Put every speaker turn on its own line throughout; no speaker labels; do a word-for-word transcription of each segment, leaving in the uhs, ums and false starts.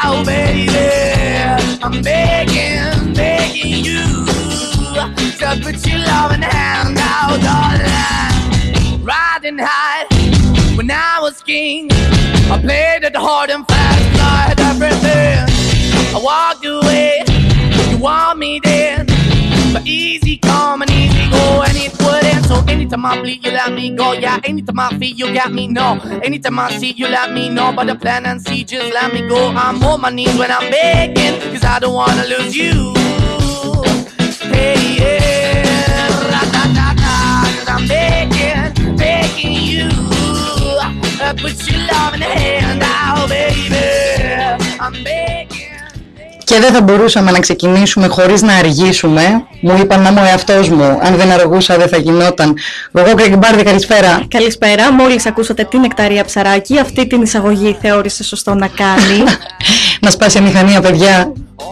now, baby. I'm begging, begging you to put your loving hand out, darling. Riding high when I was king, I played it hard and fast, I had everything. I walked away, you want me then, but easy come and easy go, and it wouldn't. So anytime I bleed, you let me go. Yeah, anytime I feel, you got me, no. Anytime I see, you let me know. But the plan and see, just let me go. I'm on my knees when I'm begging, cause I don't wanna lose you. Hey, yeah, ra-da-da-da, cause I'm begging, begging you. Uh, put your love in the hand out, baby. I'm begging.
Και δεν θα μπορούσαμε να ξεκινήσουμε χωρίς να αργήσουμε. Μου είπαν να είμαι ο εαυτός μου. Αν δεν αργούσα δεν θα γινόταν. Εγώ Γκρέγκμπάρδη, καλησπέρα.
Καλησπέρα. Μόλις ακούσατε την Νεκταρία Ψαράκη, αυτή την εισαγωγή θεώρησε σωστό να κάνει.
Να σπάσει η μηχανία, παιδιά.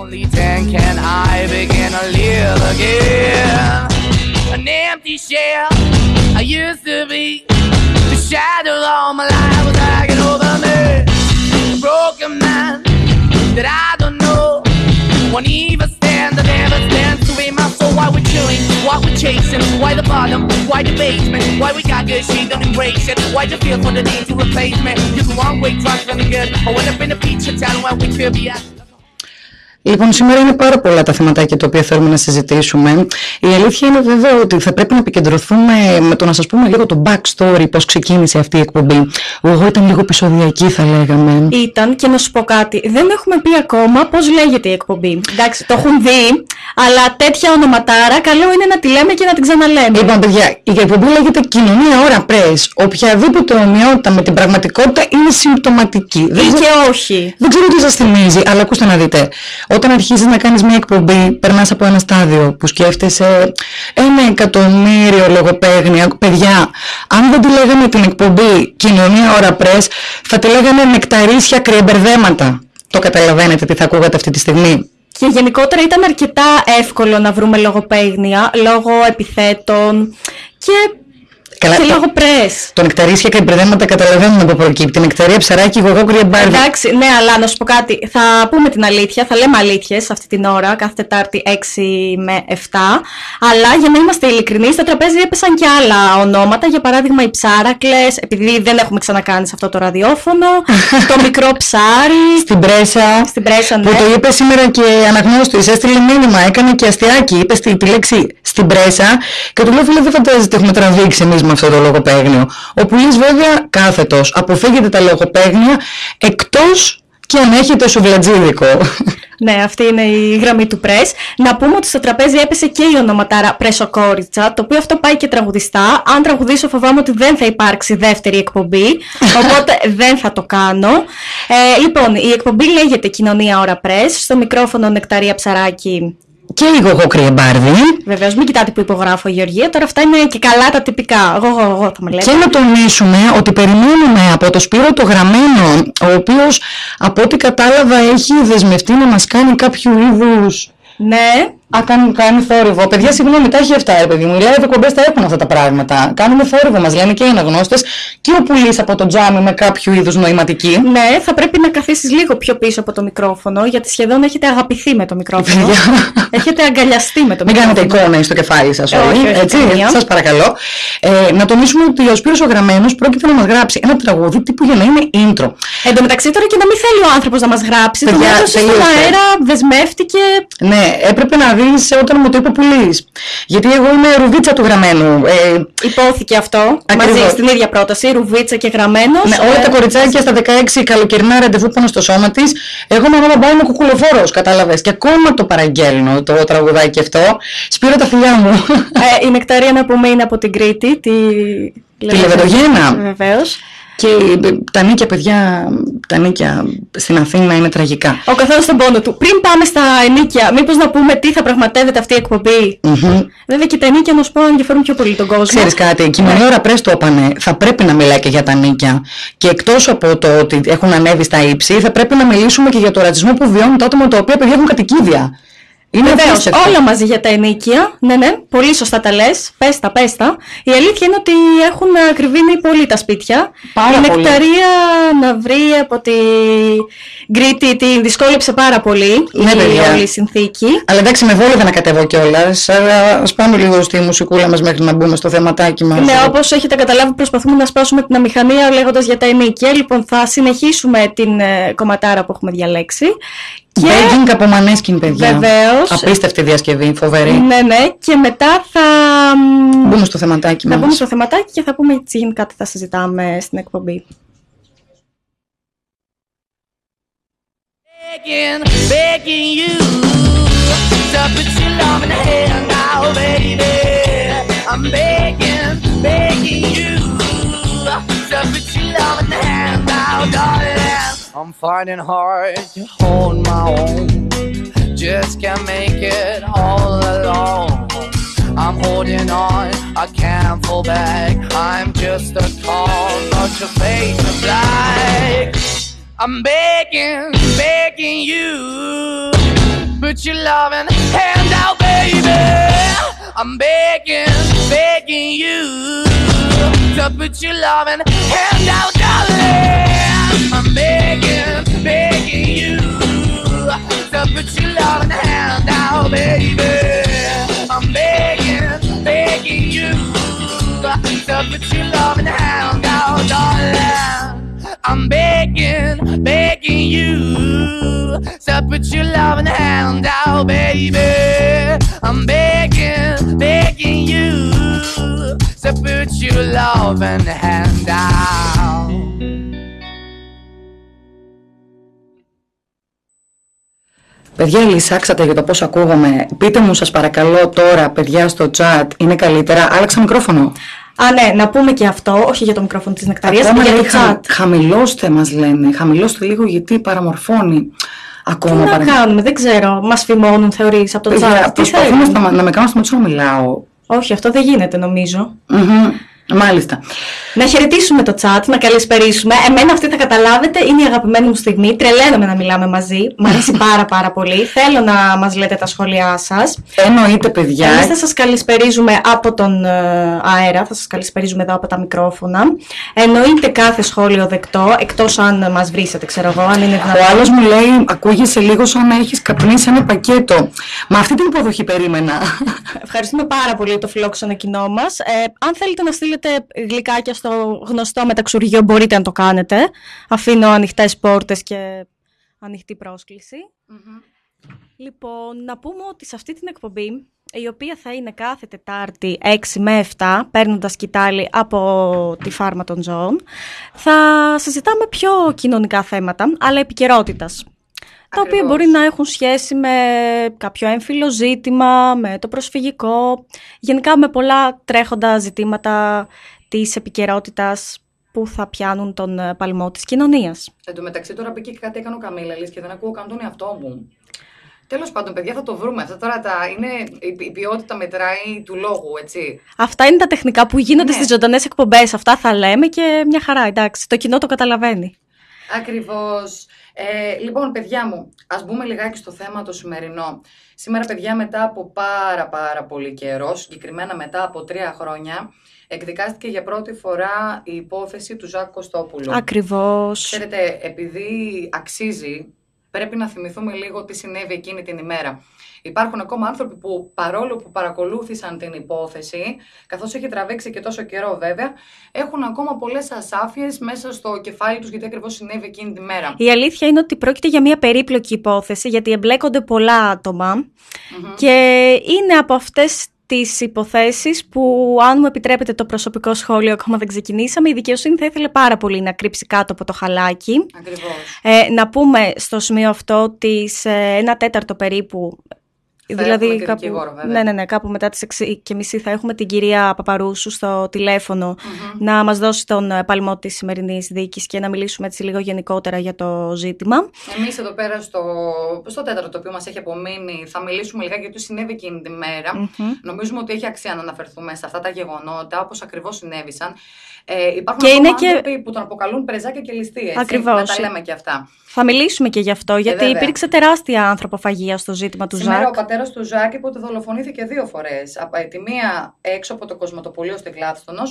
Won't even stand, I never stand to be my soul. Why we're chilling, why we're chasing, why the bottom, why the basement, why we got good, she don't embrace it, why the feel for the need to replace me. You're the wrong way, trying to feel good. I went up in a feature town where we could be at.
Λοιπόν, σήμερα είναι πάρα πολλά τα θεματάκια τα οποία θέλουμε να συζητήσουμε. Η αλήθεια είναι βέβαια ότι θα πρέπει να επικεντρωθούμε με το να σας πούμε λίγο το backstory, πώς ξεκίνησε αυτή η εκπομπή. Εγώ ήταν λίγο επεισοδιακή, θα λέγαμε.
Ήταν, και να σου πω κάτι, δεν έχουμε πει ακόμα πώς λέγεται η εκπομπή. Εντάξει, το έχουν δει, αλλά τέτοια ονοματάρα καλό είναι να τη λέμε και να την ξαναλέμε.
Λοιπόν, παιδιά, η εκπομπή λέγεται Κοινωνία Ώρα Press. Οποιαδήποτε ομοιότητα με την πραγματικότητα είναι συμπτωματική.
Ή
δεν
και όχι.
Δεν ξέρω τι σας θυμίζει, αλλά ακούστε να δείτε. Όταν αρχίζεις να κάνεις μια εκπομπή, περνάς από ένα στάδιο που σκέφτεσαι ένα εκατομμύριο λογοπαίγνια. Παιδιά, αν δεν τη λέγαμε την εκπομπή Κοινωνία Ώρα Press, θα τη λέγαμε Νεκταρίσια Κρυεμπερδέματα. Το καταλαβαίνετε τι θα ακούγατε αυτή τη στιγμή.
Και γενικότερα ήταν αρκετά εύκολο να βρούμε λογοπαίγνια, λόγω επιθέτων και...
Καλά,
και
το,
λόγω πρες.
Το Νεκταρίσια και μπερδέματα καταλαβαίνουμε από προκύπτει. Νεκταρία Ψαράκη, εγώ Γκρέγκμπάρδη.
Εντάξει, ναι, αλλά να σου πω κάτι. Θα πούμε την αλήθεια, θα λέμε αλήθειες αυτή την ώρα, κάθε Τετάρτη έξι με επτά. Αλλά για να είμαστε ειλικρινείς, στο τραπέζι έπεσαν και άλλα ονόματα. Για παράδειγμα, οι Ψάρακλες, επειδή δεν έχουμε ξανακάνει σε αυτό το ραδιόφωνο. Το μικρό ψάρι.
Στην πρέσα.
Στην πρέσα, ναι.
Που το είπε σήμερα και αναγνώστης. Έστειλε μήνυμα, έκανε και αστιάκι. Είπε τη, τη λέξη στην πρέσα. Και του λέω, φίλε, δεν φαντάζεστε, έχουμε τραβήξει εμείς με αυτό το λογοπαίγνιο. Ο Πουλής βέβαια κάθετος. Αποφύγετε τα λογοπαίγνια εκτός και αν έχετε σουβλατζίδικο.
Ναι, αυτή είναι η γραμμή του πρες. Να πούμε ότι στο τραπέζι έπεσε και η ονοματάρα Πρεσοκόριτσα, το οποίο αυτό πάει και τραγουδιστά. Αν τραγουδήσω φοβάμαι ότι δεν θα υπάρξει δεύτερη εκπομπή, οπότε δεν θα το κάνω. Ε, λοιπόν, η εκπομπή λέγεται Κοινωνία Ώρα Πρες. Στο μικρόφωνο Νεκταρία Ψαράκη.
Και η Γογό Κρυεμπάρδη.
Βεβαίως, μην κοιτάτε που υπογράφω, Γεωργία. Τώρα αυτά είναι και καλά τα τυπικά. Εγώ, εγώ, εγώ θα με λέτε.
Και να τονίσουμε ότι περιμένουμε από το Σπύρο το Γραμμένο, ο οποίος από ό,τι κατάλαβα έχει δεσμευτεί να μας κάνει κάποιο είδους.
Ναι.
Α, κάνει, κάνει θόρυβο. Παιδιά, συγγνώμη, τα έχει αυτά, ρε παιδί μου. Οι live εκπομπές τα έχουν αυτά τα πράγματα. Κάνουμε θόρυβο, μας λένε και οι αναγνώστες. Και ο Πουλής από το τζάμι με κάποιο είδους νοηματική.
Ναι, θα πρέπει να καθίσεις λίγο πιο πίσω από το μικρόφωνο, γιατί σχεδόν έχετε αγαπηθεί με το μικρόφωνο. Έχετε αγκαλιαστεί με το
Μην
μικρόφωνο.
Μην κάνετε εικόνα στο κεφάλι σας όλοι.
Όχι, όχι,
έτσι, σας παρακαλώ. Ε, να τονίσουμε ότι ο Σπύρος ο Γραμμένος πρόκειται να μας γράψει ένα τραγούδι τύπου για να είναι intro.
Εν τω μεταξύ, τώρα και να μην θέλει ο άνθρωπος να μας γράψει, τον έδωσε στον αέρα, δεσμεύτηκε.
Ναι, έπρεπε να δεις όταν μου το είπε ο Πουλής. Γιατί εγώ είμαι ρουβίτσα του Γραμμένου. Ε,
Υπόθηκε αυτό.
Ακριβώς.
Μαζί στην ίδια πρόταση, ρουβίτσα και Γραμμένος.
Ναι, όλα τα κοριτσάκια στα δεκαέξι καλοκαιρινά ραντεβού πάνω στο σώμα της. Εγώ με μάμα είμαι κουκουλοφόρος, κατάλαβες. Και ακόμα το παραγγέλνω το τραγουδάκι αυτό. Σπύρω τα φιλιά μου.
Ε, η Νεκταρία, να πούμε, είναι από την Κρήτη. Τη,
τη Λεβεντογένα.
Βεβαίως.
Και τα νίκια, παιδιά, τα νίκια στην Αθήνα είναι τραγικά.
Ο καθένας στον πόνο του. Πριν πάμε στα ενίκια, μήπως να πούμε τι θα πραγματεύεται αυτή η εκπομπή.
Mm-hmm.
Βέβαια και τα ενίκια, να σου πω, ενδιαφέρουν πιο πολύ τον κόσμο.
Ξέρεις κάτι, η Κοινωνία Ώρα Press το έπανε. Θα πρέπει να μιλάει και για τα νίκια. Και εκτός από το ότι έχουν ανέβει στα ύψη, θα πρέπει να μιλήσουμε και για το ρατσισμό που βιώνουν τα άτομα τα οποία έχουν κατοικίδια.
Βεβαίως, όλα μαζί για τα ενοίκια. Ναι, ναι, πολύ σωστά τα λες. Πες τα, πες τα. Η αλήθεια είναι ότι έχουν ακριβήνει πολύ τα σπίτια.
Πάρα
η
πολύ.
Νεκταρία, να βρει από τη Γκρίτη, την δυσκόλεψε πάρα πολύ
ναι,
η όλη η συνθήκη.
Αλλά εντάξει, με βόλευε να κατεβώ κιόλας. Ας πάμε λίγο στη μουσικούλα μας μέχρι να μπούμε στο θεματάκι μας.
Ναι, όπως έχετε καταλάβει, προσπαθούμε να σπάσουμε την αμηχανία λέγοντας για τα ενίκια. Λοιπόν, θα συνεχίσουμε την ε, κομματάρα που έχουμε διαλέξει.
Begging από Maneskin, παιδιά.
Βεβαίως.
Απίστευτη διασκευή, φοβερή.
Ναι, ναι. Και μετά θα
μπούμε στο θεματάκι
μας. Θα
μας.
μπούμε στο θεματάκι και θα πούμε έτσι γενικά τι θα συζητάμε στην εκπομπή.
Begging, begging you to put your love in the hand now, baby. I'm begging, begging you to put your love in the hand now, darling. I'm finding hard to hold my own, just can't make it all alone. I'm holding on, I can't fall back, I'm just a call, not your face of black. I'm begging, begging you, put your loving hand out, baby. I'm begging, begging you, to put your loving hand out, darling. I'm begging, begging you, to put your loving hand out, baby. I'm begging, begging you, to put your loving hand out, darling. I'm begging, begging you, so put your loving hand out, baby. I'm begging, begging you, so put your loving hand out.
Παιδιά, λυσάξατε για το πώς ακούγομαι. Πείτε μου σας παρακαλώ τώρα, παιδιά, στο chat, είναι καλύτερα? Άλλαξα μικρόφωνο.
Α, ναι, να πούμε και αυτό, όχι για το μικρόφωνο της Νεκταρίας, αλλά για το chat.
Χαμηλώστε μας λένε, χαμηλώστε λίγο γιατί παραμορφώνει ακόμα.
Τι να
παρα...
κάνουμε, δεν ξέρω, μας φημώνουν θεωρείς από το
Παιδιά,
chat.
προσπαθούν να, σταμα... να με κάνουν σταματήσω να μιλάω.
Όχι, αυτό δεν γίνεται νομίζω.
Mm-hmm. Μάλιστα.
Να χαιρετήσουμε το chat, να καλησπερίσουμε. Εμένα αυτή θα καταλάβετε, είναι η αγαπημένη μου στιγμή. Τρελαίνομαι να μιλάμε μαζί. Μ' αρέσει πάρα πάρα πολύ. Θέλω να μας λέτε τα σχόλιά σας.
Εννοείται, παιδιά.
Εμείς θα σας καλησπερίζουμε από τον ε, αέρα, θα σας καλησπερίζουμε εδώ από τα μικρόφωνα. Εννοείται κάθε σχόλιο δεκτό, εκτός αν μας βρίσετε, ξέρω εγώ, αν είναι δυνατόν.
Ο άλλος μου λέει, ακούγεσαι λίγο σαν να έχεις καπνίσει ένα πακέτο. Μα αυτή την υποδοχή περίμενα.
Ευχαριστούμε πάρα πολύ το φιλόξενο κοινό μας. Ε, αν θέλετε να στείλετε γλυκάκια στο γνωστό μεταξουργείο, μπορείτε να το κάνετε. Αφήνω ανοιχτές πόρτες και ανοιχτή πρόσκληση. Mm-hmm. Λοιπόν, να πούμε ότι σε αυτή την εκπομπή, η οποία θα είναι κάθε Τετάρτη έξι με επτά, παίρνοντας σκητάλη από τη φάρμα των ζώων, θα συζητάμε πιο κοινωνικά θέματα, αλλά επικαιρότητας. Τα οποία μπορεί να έχουν σχέση με κάποιο έμφυλο ζήτημα, με το προσφυγικό, γενικά με πολλά τρέχοντα ζητήματα της επικαιρότητας που θα πιάνουν τον παλμό της κοινωνίας.
Εν τω μεταξύ τώρα πήγε και κάτι έκανε ο Καμίλαλης και δεν ακούω καν τον εαυτό μου. Τέλος πάντων, παιδιά, θα το βρούμε. Αυτά τώρα τα είναι, η ποιότητα μετράει του λόγου, έτσι.
Αυτά είναι τα τεχνικά που γίνονται, ναι, στις ζωντανές εκπομπές. Αυτά θα λέμε και μια χαρά, εντάξει. Το κοινό το καταλαβαίνει.
Ακριβώς. Ε, λοιπόν, παιδιά μου, ας μπούμε λιγάκι στο θέμα το σημερινό. Σήμερα, παιδιά, μετά από πάρα πάρα πολύ καιρό, συγκεκριμένα μετά από τρία χρόνια, εκδικάστηκε για πρώτη φορά η υπόθεση του Ζακ Κωστόπουλου.
Ακριβώς.
Ξέρετε, επειδή αξίζει, πρέπει να θυμηθούμε λίγο τι συνέβη εκείνη την ημέρα. Υπάρχουν ακόμα άνθρωποι που, παρόλο που παρακολούθησαν την υπόθεση, καθώς έχει τραβήξει και τόσο καιρό βέβαια, έχουν ακόμα πολλές ασάφειες μέσα στο κεφάλι τους γιατί ακριβώς συνέβη εκείνη τη μέρα.
Η αλήθεια είναι ότι πρόκειται για μια περίπλοκη υπόθεση, γιατί εμπλέκονται πολλά άτομα, mm-hmm, και είναι από αυτές τις υποθέσεις που, αν μου επιτρέπετε το προσωπικό σχόλιο, ακόμα δεν ξεκινήσαμε, η δικαιοσύνη θα ήθελε πάρα πολύ να κρύψει κάτω από το χαλάκι.
Ακριβώς.
Ε, να πούμε στο σημείο αυτό ότι σε ένα τέταρτο περίπου,
θα
δηλαδή κάπου,
δικηγόρο,
ναι, ναι, ναι, κάπου μετά τις έξι και μισή θα έχουμε την κυρία Παπαρούσου στο τηλέφωνο, mm-hmm, να μας δώσει τον παλμό της σημερινής δίκης και να μιλήσουμε έτσι λίγο γενικότερα για το ζήτημα.
Εμείς εδώ πέρα στο, στο τέταρτο το οποίο μας έχει απομείνει θα μιλήσουμε λιγάκι για τι συνέβη εκείνη τη μέρα. Mm-hmm. Νομίζουμε ότι έχει αξία να αναφερθούμε σε αυτά τα γεγονότα, όπως ακριβώς συνέβησαν. Ε, υπάρχουν και είναι άνθρωποι και... που τον αποκαλούν πρεζάκια και ληστεία, έτσι. Ακριβώς. Να τα λέμε και αυτά.
Θα μιλήσουμε και γι' αυτό, γιατί ε, υπήρξε τεράστια ανθρωποφαγία στο ζήτημα του
Σήμερα
Ζακ.
Ο πατέρας του Ζακ είπε ότι δολοφονήθηκε δύο φορές. Τη μία έξω από το κοσμοτοπολείο στην Γλάφστονος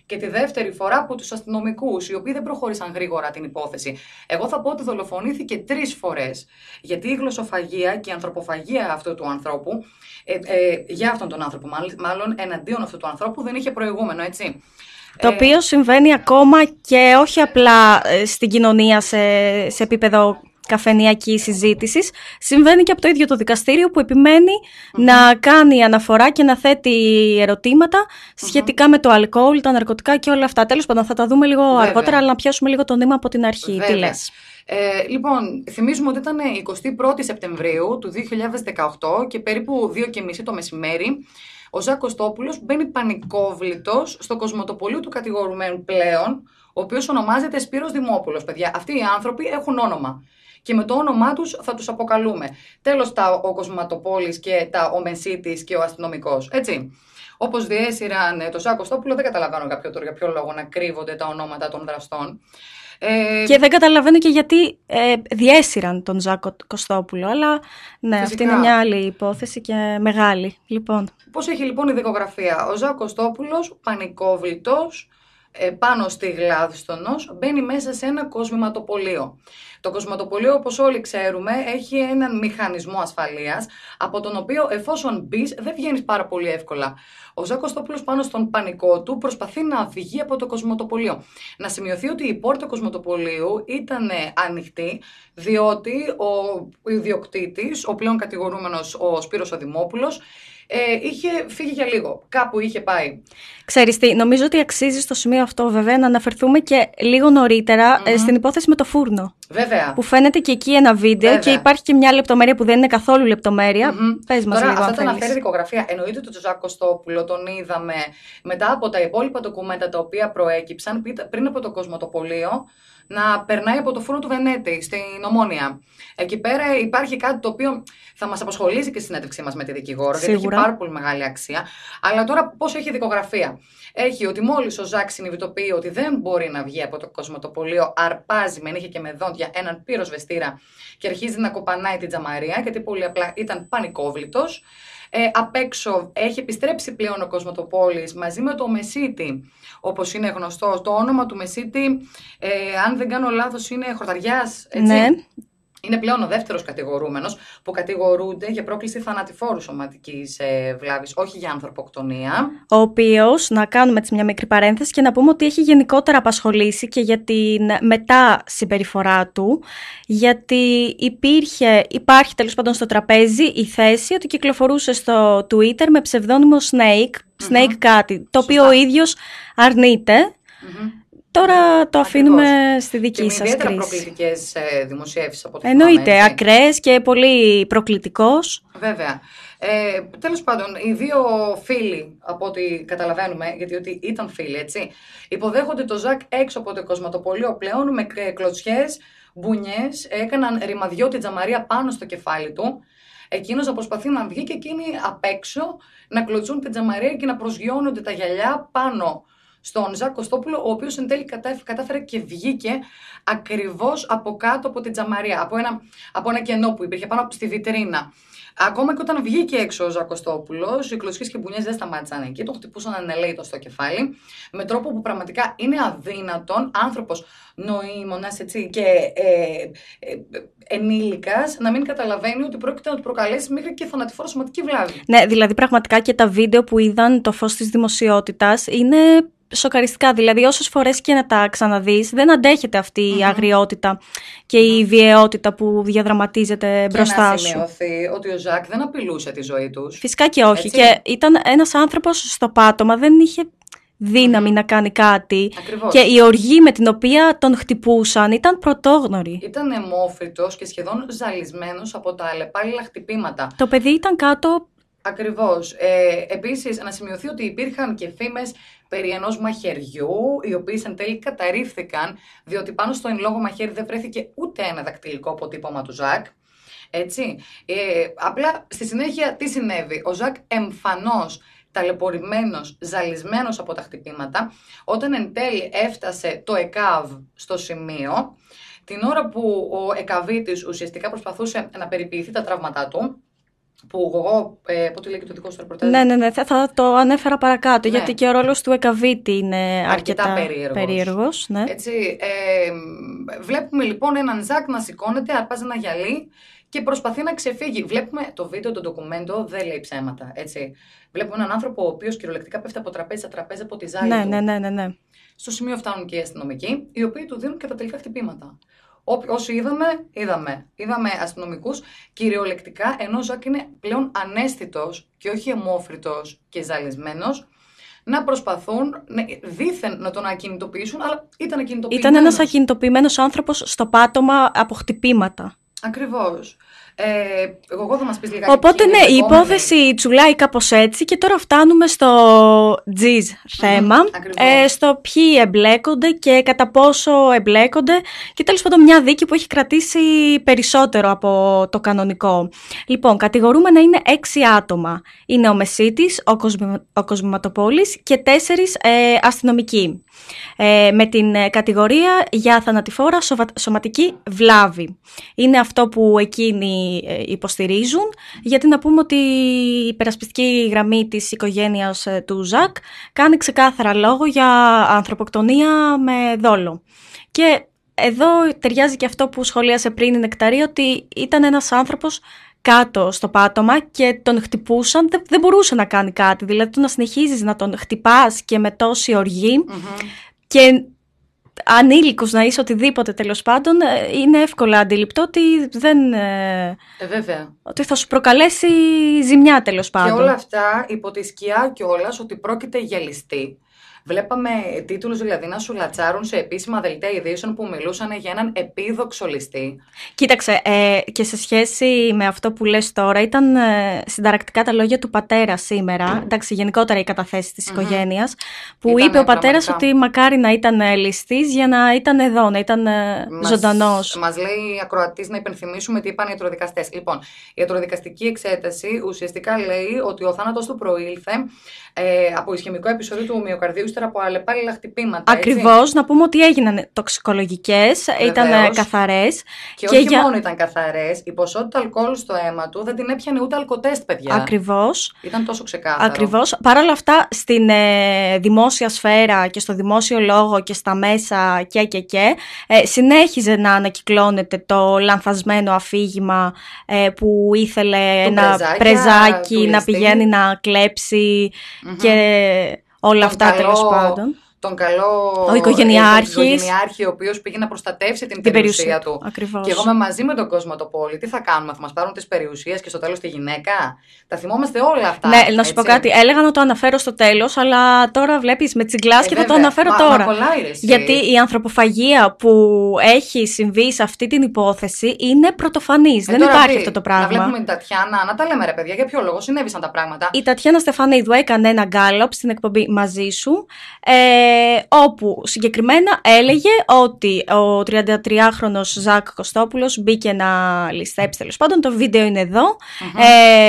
και τη δεύτερη φορά από τους αστυνομικούς, οι οποίοι δεν προχώρησαν γρήγορα την υπόθεση. Εγώ θα πω ότι δολοφονήθηκε τρεις φορές. Γιατί η γλωσσοφαγία και η ανθρωποφαγία αυτού του ανθρώπου, ε, ε, για αυτόν τον άνθρωπο, μάλλον εναντίον αυτού του ανθρώπου, δεν είχε προηγούμενο, έτσι.
Το ε, οποίο συμβαίνει ακόμα και όχι απλά στην κοινωνία σε, σε επίπεδο καφενειακής συζήτησης, συμβαίνει και από το ίδιο το δικαστήριο που επιμένει mm-hmm. να κάνει αναφορά και να θέτει ερωτήματα σχετικά mm-hmm. με το αλκοόλ, τα ναρκωτικά και όλα αυτά. Τέλος πάντων, θα τα δούμε λίγο Βέβαια. αργότερα, αλλά να πιάσουμε λίγο το νήμα από την αρχή.
Βέβαια.
Τι λες?
Ε, λοιπόν, θυμίζουμε ότι ήταν εικοστή πρώτη Σεπτεμβρίου του δύο χιλιάδες δεκαοκτώ και περίπου δύο και μισή το μεσημέρι. Ο Ζακ Κωστόπουλος μπαίνει πανικόβλητος στο κοσμοτοπολείο του κατηγορουμένου πλέον, ο οποίος ονομάζεται Σπύρος Δημόπουλος. Παιδιά, αυτοί οι άνθρωποι έχουν όνομα. Και με το όνομά τους θα τους αποκαλούμε. Τέλος τα ο Κοσματοπόλης και τα ο Μεσίτης και ο αστυνομικός. Έτσι. Όπως διέσυραν το Ζακ Κωστόπουλο, δεν καταλαβαίνω κάποιο, για ποιο λόγο να κρύβονται τα ονόματα των δραστών.
Ε, και δεν καταλαβαίνω και γιατί ε, διέσυραν τον Ζακ Κωστόπουλο. Αλλά ναι, φυσικά. Αυτή είναι μια άλλη υπόθεση και μεγάλη. Λοιπόν.
Πώς έχει λοιπόν η δικογραφία? Ο Ζακ Κωστόπουλος, πανικόβλητος, πάνω στη Γλάδστονος, μπαίνει μέσα σε ένα κοσμηματοπολείο. Το κοσμηματοπολείο, όπως όλοι ξέρουμε, έχει έναν μηχανισμό ασφαλείας, από τον οποίο εφόσον μπεις δεν βγαίνεις πάρα πολύ εύκολα. Ο Ζακ Κωστόπουλος πάνω στον πανικό του προσπαθεί να βγει από το κοσμηματοπολείο. Να σημειωθεί ότι η πόρτα κοσμηματοπολείου ήταν ανοιχτή, διότι ο ιδιοκτήτης, ο πλέον κατηγορούμενος ο Σπύρος ο Δημόπουλος, Ε, είχε φύγει για λίγο, κάπου είχε πάει.
Ξέρεις τι, νομίζω ότι αξίζει στο σημείο αυτό βέβαια να αναφερθούμε και λίγο νωρίτερα mm-hmm. ε, στην υπόθεση με το φούρνο.
Βέβαια.
Που φαίνεται και εκεί ένα βίντεο βέβαια. Και υπάρχει και μια λεπτομέρεια που δεν είναι καθόλου λεπτομέρεια. Mm-hmm. Πες μας
Τώρα,
λίγο.
Αυτά τα αναφέρει η δικογραφία. Εννοείται ότι τον Ζακ Κωστόπουλο τον είδαμε μετά από τα υπόλοιπα ντοκουμέντα τα οποία προέκυψαν πριν από το κοσμοτοπολείο να περνάει από το φούρνο του Βενέτη στην Ομόνια. Εκεί πέρα υπάρχει κάτι το οποίο θα μας απασχολήσει και στη συνέντευξή μας με τη δικηγόρο, γιατί έχει πάρα πολύ μεγάλη αξία. Αλλά τώρα πώς έχει η δικογραφία? Έχει ότι μόλις ο Ζακ συνειδητοποιεί ότι δεν μπορεί να βγει από το κοσμοτοπολείο, αρπάζει με νύχια και με δόντια έναν πυροσβεστήρα και αρχίζει να κοπανάει την τζαμαρία, γιατί πολύ απλά ήταν πανικόβλητος. Ε, απ' έξω έχει επιστρέψει πλέον ο Κοσμοτοπόλης μαζί με το Μεσίτη, όπως είναι γνωστό. Το όνομα του Μεσίτη, ε, αν δεν κάνω λάθος, είναι Χορταριάς, έτσι.
Ναι.
Είναι πλέον ο δεύτερος κατηγορούμενος που κατηγορούνται για πρόκληση θανατηφόρου σωματικής ε, βλάβης, όχι για ανθρωποκτονία.
Ο οποίος, να κάνουμε έτσι μια μικρή παρένθεση και να πούμε ότι έχει γενικότερα απασχολήσει και για την μετά συμπεριφορά του, γιατί υπήρχε, υπάρχει τέλος πάντων στο τραπέζι η θέση ότι κυκλοφορούσε στο Twitter με ψευδόνυμο Snake, Snake mm-hmm. κάτι, το οποίο Σωστά. ο ίδιος αρνείται. Mm-hmm. Τώρα το αφήνουμε Ακριβώς. στη δική
και
σας
κρίση. Και με ιδιαίτερα
προκλητικές
ε, δημοσιεύσεις από το
Εννοείται, ακραίες και πολύ προκλητικός.
Βέβαια. Ε, τέλος πάντων, οι δύο φίλοι, από ό,τι καταλαβαίνουμε, γιατί ότι ήταν φίλοι, έτσι, υποδέχονται το Ζακ έξω από το κοσμοτοπολείο πλέον με κλωτσιές, μπουνιές, έκαναν ρημαδιώτη τζαμαρία πάνω στο κεφάλι του. Εκείνος να προσπαθεί να βγει και εκείνοι απ' έξω να κλωτσούν την τζαμαρία και να προσγειώνονται τα γυαλιά πάνω στον Ζακ Κωστόπουλο, ο οποίος εν τέλει κατάφερε και βγήκε ακριβώς από κάτω από την τζαμαρία, από ένα, από ένα κενό που υπήρχε πάνω στη βιτρίνα. Ακόμα και όταν βγήκε έξω ο Ζακ Κωστόπουλος, οι κλωτσιές και οι μπουνιές δεν σταμάτησαν εκεί, τον χτυπούσαν ανελαίτο στο κεφάλι, με τρόπο που πραγματικά είναι αδύνατον άνθρωπος νοήμονας, έτσι, και ε, ε, ενήλικας να μην καταλαβαίνει ότι πρόκειται να του προκαλέσει μέχρι και θανατηφόρο σωματική βλάβη.
Ναι, δηλαδή πραγματικά και τα βίντεο που είδαν το φως της δημοσιότητας είναι σοκαριστικά. Δηλαδή, όσες φορές και να τα ξαναδείς, δεν αντέχεται αυτή mm-hmm. η αγριότητα και mm-hmm. η βιαιότητα που διαδραματίζεται και μπροστά σου.
Και να σημειωθεί ότι ο Ζακ δεν απειλούσε τη ζωή τους.
Φυσικά και όχι. Έτσι. Και ήταν ένας άνθρωπος στο πάτωμα, δεν είχε δύναμη mm-hmm. να κάνει κάτι.
Ακριβώς.
Και η οργή με την οποία τον χτυπούσαν ήταν πρωτόγνωρη.
Ήταν αιμόφριτος και σχεδόν ζαλισμένος από τα αλλεπάλληλα χτυπήματα.
Το παιδί ήταν κάτω.
Ακριβώς. Ε, επίσης, να σημειωθεί ότι υπήρχαν και φήμες περί ενός μαχαιριού, οι οποίες εν τέλει καταρρίφθηκαν, διότι πάνω στο εν λόγω μαχαίρι δεν βρέθηκε ούτε ένα δακτυλικό αποτύπωμα του Ζακ. Έτσι. Ε, απλά στη συνέχεια τι συνέβη? Ο Ζακ εμφανώς ταλαιπωρημένος, ζαλισμένος από τα χτυπήματα, όταν εν τέλει έφτασε το ΕΚΑΒ στο σημείο, την ώρα που ο ΕΚΑΒίτης ουσιαστικά προσπαθούσε να περιποιηθεί τα τραύματά του, Που εγώ, ε, πότε λέει και το δικό σου ρεπορτάζ.
Ναι, ναι, ναι, θα, θα το ανέφερα παρακάτω,
Ναι.
γιατί και ο ρόλος του Εκαβίτη είναι αρκετά,
αρκετά περίεργος.
περίεργος. Ναι.
Έτσι, ε, βλέπουμε λοιπόν έναν Ζακ να σηκώνεται, αρπάζει ένα γυαλί και προσπαθεί να ξεφύγει. Βλέπουμε το βίντεο, το ντοκουμέντο, δεν λέει ψέματα. Έτσι. Βλέπουμε έναν άνθρωπο ο οποίος κυριολεκτικά πέφτει από τραπέζι σε τραπέζι από τη ζάλη
Ναι,
του.
ναι, ναι, ναι, ναι.
Στο σημείο φτάνουν και οι αστυνομικοί, οι οποίοι του δίνουν και τα τελικά χτυπήματα. Ό, όσοι είδαμε, είδαμε. Είδαμε αστυνομικούς κυριολεκτικά, ενώ ο Ζακ είναι πλέον αναίσθητος και όχι αιμόφριτος και ζαλισμένος, να προσπαθούν ναι, δήθεν να τον ακινητοποιήσουν, αλλά ήταν ακινητοποιημένος.
Ήταν ένας ακινητοποιημένος άνθρωπος στο πάτωμα από χτυπήματα.
Ακριβώς. Ε, εγώ, εγώ θα μας πεις λιγάκι.
Οπότε ναι, η υπόθεση τσουλάει κάπως έτσι και τώρα φτάνουμε στο τζιζ θέμα,
Mm,
ε, στο ποιοι εμπλέκονται και κατά πόσο εμπλέκονται και τέλος πάντων μια δίκη που έχει κρατήσει περισσότερο από το κανονικό. Λοιπόν, κατηγορούμενα είναι έξι άτομα. Είναι ο Μεσίτης, ο, Κοσμη, ο Κοσμηματοπόλης και τέσσερις ε, αστυνομικοί. Ε, με την ε, κατηγορία για θανατηφόρα σοβα, σωματική βλάβη. Είναι αυτό που εκείνοι ε, υποστηρίζουν, γιατί να πούμε ότι η υπερασπιστική γραμμή της οικογένειας ε, του Ζακ κάνει ξεκάθαρα λόγο για ανθρωποκτονία με δόλο. Και εδώ ταιριάζει και αυτό που σχολίασε πριν η Νεκταρή, ότι ήταν ένας άνθρωπος κάτω στο πάτωμα και τον χτυπούσαν, δεν, δεν μπορούσε να κάνει κάτι. Δηλαδή το να συνεχίζεις να τον χτυπάς και με τόση οργή
Mm-hmm.
και ανήλικος να είσαι οτιδήποτε τέλος πάντων, είναι εύκολα αντιληπτό ότι, δεν,
Ε, βέβαια.
ότι θα σου προκαλέσει ζημιά τέλος πάντων.
Και όλα αυτά υπό τη σκιά κιόλας ότι πρόκειται για ληστή. Βλέπαμε τίτλους δηλαδή να σου λατσάρουν σε επίσημα δελτία ειδήσεων που μιλούσαν για έναν επίδοξο ληστή.
Κοίταξε, ε, και σε σχέση με αυτό που λες τώρα, ήταν ε, συνταρακτικά τα λόγια του πατέρα σήμερα, εντάξει, γενικότερα η καταθέση της mm-hmm. οικογένειας, που
Ήτανε
είπε ο πατέρας
πραγματικά.
ότι μακάρι να ήταν ε, ληστής για να ήταν εδώ, να ήταν ε,
Μας,
ζωντανός.
Μας λέει ακροατής να υπενθυμίσουμε τι είπαν οι ιατροδικαστές. Λοιπόν, η ιατροδικαστική εξέταση ουσιαστικά λέει ότι ο θάνατος του προήλθε ε, από ισχυμικό επεισόδιο του μυοκαρδίου ύστερα από αλλεπάλληλα χτυπήματα.
Ακριβώς,
έτσι.
να πούμε ότι έγιναν τοξικολογικές, ήταν καθαρές.
Και, και όχι
για...
μόνο ήταν καθαρές, η ποσότητα αλκοόλ στο αίμα του δεν την έπιανε ούτε αλκοτέστ, παιδιά.
Ακριβώς.
Ήταν τόσο ξεκάθαρο.
Ακριβώς. Παρ' όλα αυτά, στην ε, δημόσια σφαίρα και στο δημόσιο λόγο και στα μέσα και και και, ε, συνέχιζε να ανακυκλώνεται το λανθασμένο αφήγημα ε, που ήθελε ένα πρεζάκι να πηγαίνει να κλέψει mm-hmm. και όλα
τον
αυτά
καλό,
τέλος πάντων.
Τον καλό
ο οικογενειάρχης,
ο, οικογενειάρχη, ο οποίος πήγε να προστατεύσει την, την περιουσία, περιουσία του.
Ακριβώς.
Και εγώ με μαζί με τον Κοσματοπόλη, τι θα κάνουμε, θα μας πάρουν τις περιουσίες και στο τέλος τη γυναίκα. Τα θυμόμαστε όλα αυτά.
Ναι, να σου πω κάτι. Έλεγα να το αναφέρω στο τέλος, αλλά τώρα βλέπεις με τσιγκλάς ε, και βέβαια. Θα το αναφέρω
μα,
τώρα.
Μα κολλάει,
γιατί η ανθρωποφαγία που έχει συμβεί σε αυτή την υπόθεση είναι πρωτοφανής. Ε, Δεν υπάρχει δει, αυτό το πράγμα.
Να βλέπουμε την Τατιάνα, να τα λέμε ρε παιδιά, για ποιο λόγο συνέβησαν τα πράγματα.
Η Τατιάνα Στεφανίδου έκανε ένα γκάλωπ στην εκπομπή Μαζί Σου, ε, όπου συγκεκριμένα έλεγε ότι ο τριαντατριάχρονος Ζακ Κωστόπουλος μπήκε να ληστέψει, τέλος πάντων, το βίντεο είναι εδώ. Mm-hmm. Ε,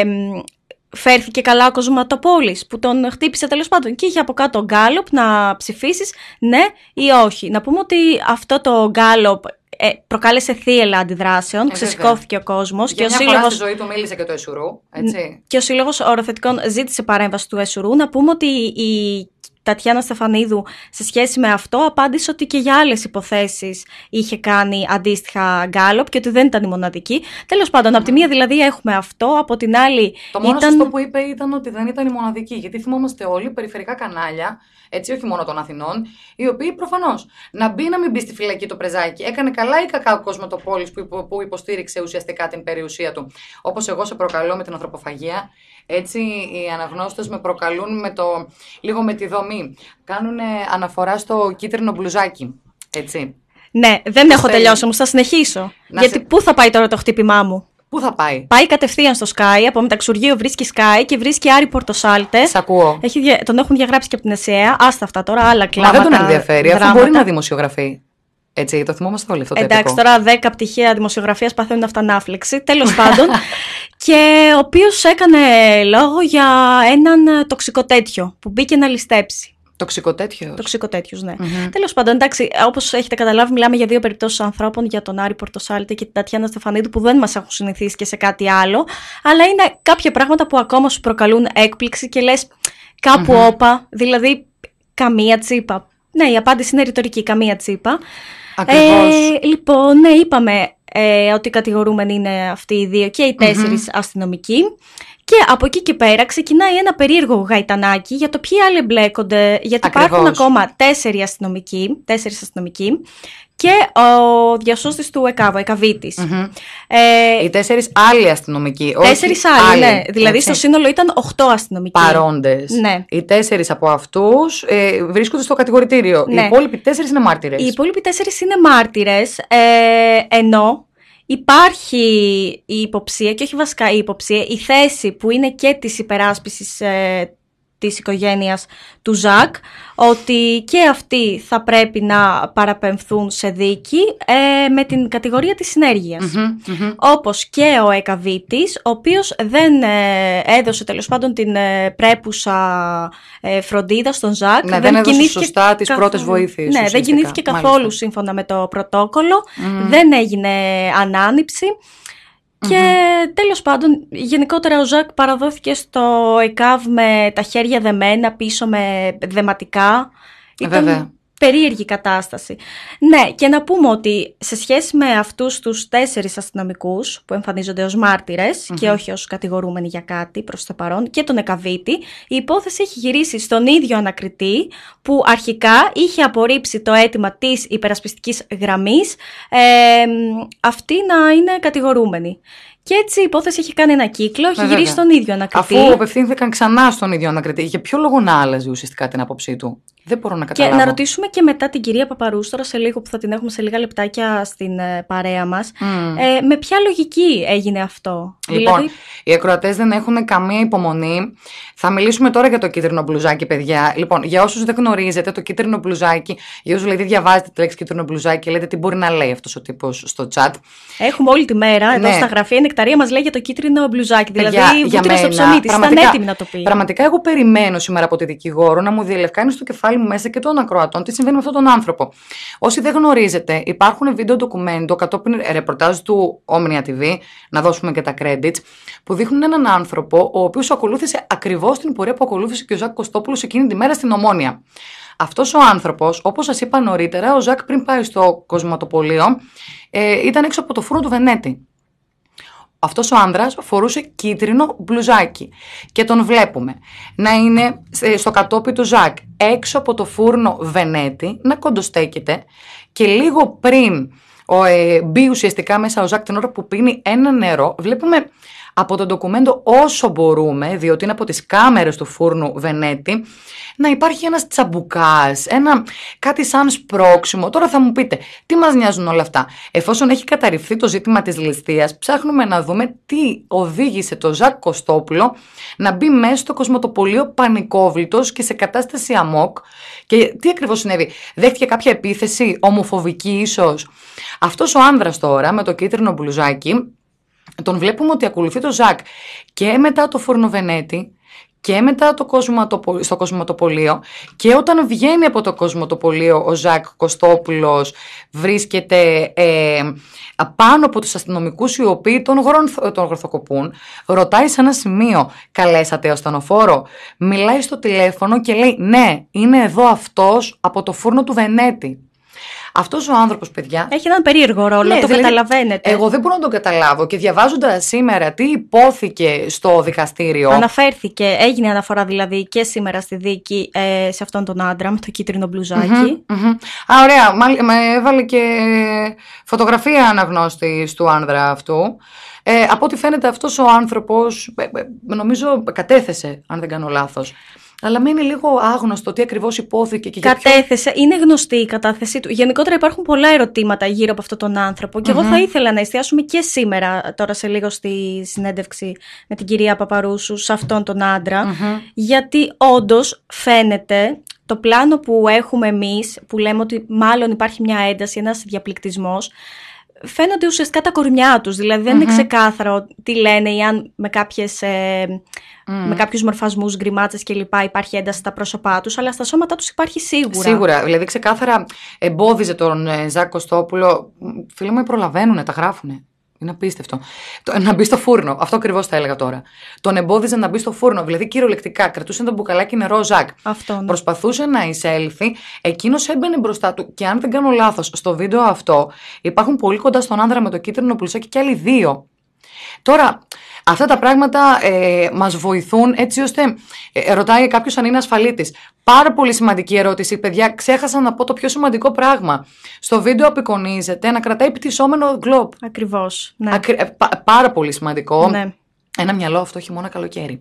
φέρθηκε καλά ο Κοσματοπόλης που τον χτύπησε τέλος πάντων και είχε από κάτω γκάλωπ να ψηφίσεις ναι ή όχι. Να πούμε ότι αυτό το γκάλωπ ε, προκάλεσε θύελλα αντιδράσεων, ε, ξεσηκώθηκε ο κόσμος.
Για
και
μια
ο σύλλογος...
φορά στη ζωή του μίλησε και το Εσουρού, έτσι.
Και ο Σύλλογος Οροθετικών ζήτησε παρέμβαση του Εσουρού. Να πούμε ότι η Τατιάνα Στεφανίδου σε σχέση με αυτό απάντησε ότι και για άλλες υποθέσεις είχε κάνει αντίστοιχα γκάλωπ και ότι δεν ήταν η μοναδική. Τέλος πάντων, mm. από τη μία δηλαδή έχουμε αυτό, από την άλλη.
Το μόνο
ήταν...
σωστό που είπε ήταν ότι δεν ήταν η μοναδική. Γιατί θυμόμαστε όλοι περιφερικά κανάλια, έτσι όχι μόνο των Αθηνών, οι οποίοι προφανώς να μπει να μην μπει στη φυλακή το πρεζάκι. Έκανε καλά ή κακά ο Κοσματοπόλης που, υπο, που υποστήριξε ουσιαστικά την περιουσία του. Όπως εγώ σε προκαλώ με την ανθρωποφαγία, έτσι οι αναγνώστες με προκαλούν με το, λίγο με τη δομή. Κάνουν αναφορά στο κίτρινο μπλουζάκι, έτσι.
Ναι, δεν έχω τελειώσει όμως, θα συνεχίσω. Να γιατί σε... πού θα πάει τώρα το χτύπημά μου.
Πού θα πάει?
Πάει κατευθείαν στο Sky, από μεταξουργείο βρίσκει Sky και βρίσκει Άρη Πορτοσάλτε.
Σ' ακούω.
Έχει, τον έχουν διαγράψει και από την ΕΣΕΑ. Άστα αυτά τώρα, άλλα κλάματα.
Μα δεν τον ενδιαφέρει, αφού μπορεί να δημοσιογραφεί. Έτσι, το θυμόμαστε όλοι αυτό το
εντάξει,
έπικο.
Τώρα δέκα πτυχία δημοσιογραφίας παθαίνουν αυτανάφλεξη. Τέλος πάντων. Και ο οποίος έκανε λόγο για έναν τοξικό τέτοιο που μπήκε να ληστέψει.
Τοξικοτέτιος.
Τοξικοτέτιος, ναι.
Mm-hmm.
Τέλος πάντων, εντάξει, όπως έχετε καταλάβει, μιλάμε για δύο περιπτώσεις ανθρώπων, για τον Άρη Πορτοσάλτη και την Τατιάνα Στεφανίδου, που δεν μας έχουν συνηθίσει και σε κάτι άλλο. Αλλά είναι κάποια πράγματα που ακόμα σου προκαλούν έκπληξη και λες κάπου mm-hmm. όπα, δηλαδή καμία τσίπα. Ναι, η απάντηση είναι ρητορική, καμία τσίπα.
Ακριβώς.
Ε, λοιπόν, ναι, είπαμε ε, ότι οι κατηγορούμενοι είναι αυτοί οι δύο και οι τέσσερις mm-hmm. αστυνομικοί. Και από εκεί και πέρα ξεκινάει ένα περίεργο γαϊτανάκι για το ποιοι άλλοι εμπλέκονται, γιατί
Ακριβώς.
υπάρχουν ακόμα τέσσερις αστυνομικοί, τέσσερις αστυνομικοί και ο διασώστης του ΕΚΑΒ, ο ΕΚΑΒίτης.
Mm-hmm.
Ε,
οι τέσσερις άλλοι αστυνομικοί.
Τέσσερις
όχι
άλλοι,
άλλοι,
ναι. Δηλαδή
έτσι.
στο σύνολο ήταν οχτώ αστυνομικοί.
Παρόντες.
Ναι.
Οι τέσσερις από αυτούς ε, βρίσκονται στο κατηγορητήριο.
Ναι.
Οι υπόλοιποι τέσσερις είναι μάρτυρες.
Οι υπόλοιποι τέσσερις είναι μάρτυρες, ε, ενώ υπάρχει η υποψία, και όχι βασικά η υποψία, η θέση που είναι και της υπεράσπισης ε, της οικογένειας του Ζακ, ότι και αυτοί θα πρέπει να παραπεμφθούν σε δίκη ε, με την κατηγορία της συνέργειας.
Mm-hmm, mm-hmm.
Όπως και ο Εκαβίτης, ο οποίος δεν ε, έδωσε τέλος πάντων την ε, πρέπουσα ε, φροντίδα στον Ζακ.
Ναι, δεν, δεν έδωσε σωστά τις καθ... πρώτες βοήθειες.
Ναι, δεν κινήθηκε καθόλου Μάλιστα. σύμφωνα με το πρωτόκολλο, mm. δεν έγινε ανάνυψη. Και mm-hmm. τέλος πάντων, γενικότερα ο Ζακ παραδόθηκε στο ΕΚΑΒ με τα χέρια δεμένα, πίσω με δεματικά. Ήταν
Βέβαια.
περίεργη κατάσταση. Ναι, και να πούμε ότι σε σχέση με αυτούς τους τέσσερις αστυνομικούς που εμφανίζονται ως μάρτυρες mm-hmm. και όχι ως κατηγορούμενοι για κάτι προς το παρόν, και τον Εκαβίτη, η υπόθεση έχει γυρίσει στον ίδιο ανακριτή που αρχικά είχε απορρίψει το αίτημα της υπερασπιστικής γραμμής ε, αυτή να είναι κατηγορούμενη. Και έτσι η υπόθεση έχει κάνει ένα κύκλο, έχει γυρίσει στον ίδιο ανακριτή.
Αφού απευθύνθηκαν ξανά στον ίδιο ανακριτή, για ποιο λόγο να άλλαζε ουσιαστικά την άποψή του? Δεν μπορώ να καταλάβω.
Και να ρωτήσουμε και μετά την κυρία Παπαρούς, τώρα σε λίγο που θα την έχουμε σε λίγα λεπτάκια στην ε, παρέα μας, mm. ε, με ποια λογική έγινε αυτό?
Λοιπόν,
δηλαδή...
οι ακροατές δεν έχουν καμία υπομονή. Θα μιλήσουμε τώρα για το κίτρινο μπλουζάκι, παιδιά. Λοιπόν, για όσους δεν γνωρίζετε, το κίτρινο μπλουζάκι, για όσους δηλαδή διαβάζετε τη λέξη κίτρινο μπλουζάκι και λέτε τι μπορεί να λέει αυτός ο τύπος στο chat.
Έχουμε όλη τη μέρα εδώ
ναι.
στα γραφεία. Η Νεκταρία μας λέει για το κίτρινο μπλουζάκι. Δηλαδή,
για,
βούτυρο
για
στο ψωμί της. Ήταν έτοιμη να το πει.
Πραγματικά, εγώ περιμένω σήμερα από τη δικηγόρο να μου διελευκάνει στο κεφάλι μου μέσα και των ακροατών τι συμβαίνει με αυτόν τον άνθρωπο. Όσοι δεν γνωρίζετε, υπάρχουν βίντεο ντοκουμέντο κατόπιν ρεπορτάζ του Omnia τι βι, να δώσουμε και τα credits, που δείχνουν έναν άνθρωπο ο οποίος ακολούθησε ακριβώς την πορεία που ακολούθησε και ο Ζακ Κωστόπουλος εκείνη τη μέρα στην Ομόνια. Αυτός ο άνθρωπος, όπως σας είπα νωρίτερα, ο Ζακ πριν πάει στο κοσματοπωλείο, ε, ήταν έξω από το φούρνο του Βενέτη. Αυτός ο άνδρας φορούσε κίτρινο μπλουζάκι και τον βλέπουμε να είναι στο κατόπι του Ζακ έξω από το φούρνο Βενέτη, να κοντοστέκεται, και λίγο πριν ο, ε, μπει ουσιαστικά μέσα ο Ζακ την ώρα που πίνει ένα νερό, βλέπουμε από το ντοκουμέντο όσο μπορούμε, διότι είναι από τις κάμερες του φούρνου Βενέτη, να υπάρχει ένας τσαμπουκάς, ένα, κάτι σαν σπρώξιμο. Τώρα θα μου πείτε, τι μας νοιάζουν όλα αυτά? Εφόσον έχει καταρριφθεί το ζήτημα της ληστείας, ψάχνουμε να δούμε τι οδήγησε το Ζακ Κωστόπουλο να μπει μέσα στο κοσματοπωλείο πανικόβλητος και σε κατάσταση αμόκ. Και τι ακριβώς συνέβη? Δέχτηκε κάποια επίθεση, ομοφοβική ίσως? Αυτός ο άνδρας τώρα με το κίτρινο μπλουζάκι, τον βλέπουμε ότι ακολουθεί το Ζακ και μετά το φούρνο Βενέτη και μετά το κοσματοπο... στο κοσματοπωλείο, και όταν βγαίνει από το κοσματοπωλείο ο Ζακ Κωστόπουλος βρίσκεται ε, πάνω από τους αστυνομικούς οι οποίοι τον, γρονθ... τον γροθοκοπούν, ρωτάει σε ένα σημείο καλέσατε ασθενοφόρο, μιλάει στο τηλέφωνο και λέει ναι, είναι εδώ αυτός από το φούρνο του Βενέτη. Αυτός ο άνθρωπος, παιδιά,
έχει έναν περίεργο ρόλο,
ναι,
το
δηλαδή,
καταλαβαίνετε.
Εγώ δεν μπορώ να τον καταλάβω, και διαβάζοντας σήμερα τι υπόθηκε στο δικαστήριο.
Αναφέρθηκε, έγινε αναφορά δηλαδή και σήμερα στη δίκη ε, σε αυτόν τον άντρα με το κίτρινο μπλουζάκι.
Mm-hmm, mm-hmm. Α, ωραία, με έβαλε και φωτογραφία αναγνώστης του άνδρα αυτού. Ε, από ό,τι φαίνεται αυτός ο άνθρωπος, ε, ε, νομίζω κατέθεσε, αν δεν κάνω λάθος. Αλλά μένει λίγο άγνωστο τι ακριβώς υπόθηκε και
κατέθεσε,
για ποιο...
είναι γνωστή η κατάθεσή του. Γενικότερα υπάρχουν πολλά ερωτήματα γύρω από αυτόν τον άνθρωπο και mm-hmm. εγώ θα ήθελα να εστιάσουμε και σήμερα, τώρα σε λίγο στη συνέντευξη με την κυρία Παπαρούσου, σε αυτόν τον άντρα, mm-hmm. γιατί όντως φαίνεται το πλάνο που έχουμε εμείς, που λέμε ότι μάλλον υπάρχει μια ένταση, ένας διαπληκτισμός, φαίνονται ουσιαστικά τα κορμιά τους. Δηλαδή δεν mm-hmm. είναι ξεκάθαρο τι λένε ή αν με, κάποιες, ε, mm. με κάποιους μορφασμούς, γκριμάτσες κλπ. Υπάρχει ένταση στα πρόσωπά τους, αλλά στα σώματά τους υπάρχει σίγουρα.
Σίγουρα. Δηλαδή ξεκάθαρα εμπόδιζε τον ε, Ζακ Κωστόπουλο. Φίλοι μου, προλαβαίνουνε, τα γράφουνε. Είναι απίστευτο. Το, να μπει στο φούρνο. Αυτό ακριβώς θα έλεγα τώρα. Τον εμπόδιζε να μπει στο φούρνο. Δηλαδή κυριολεκτικά κρατούσε ένα μπουκαλάκι νερό ο Ζακ.
Αυτό, ναι.
Προσπαθούσε να εισέλθει. Εκείνος έμπαινε μπροστά του. Και αν δεν κάνω λάθος, στο βίντεο αυτό υπάρχουν πολύ κοντά στον άνδρα με το κίτρινο μπλουζάκι και άλλοι δύο. Τώρα, αυτά τα πράγματα ε, μας βοηθούν έτσι ώστε. Ε, ρωτάει κάποιος αν είναι ασφαλίτης. Πάρα πολύ σημαντική ερώτηση, παιδιά. Ξέχασα να πω το πιο σημαντικό πράγμα. Στο βίντεο απεικονίζεται να κρατάει πτυσσόμενο γκλόπ.
Ακριβώς. Ναι.
Ακρι... Ε, πα, πάρα πολύ σημαντικό.
Ναι.
Ένα μυαλό αυτό χειμώνα καλοκαίρι.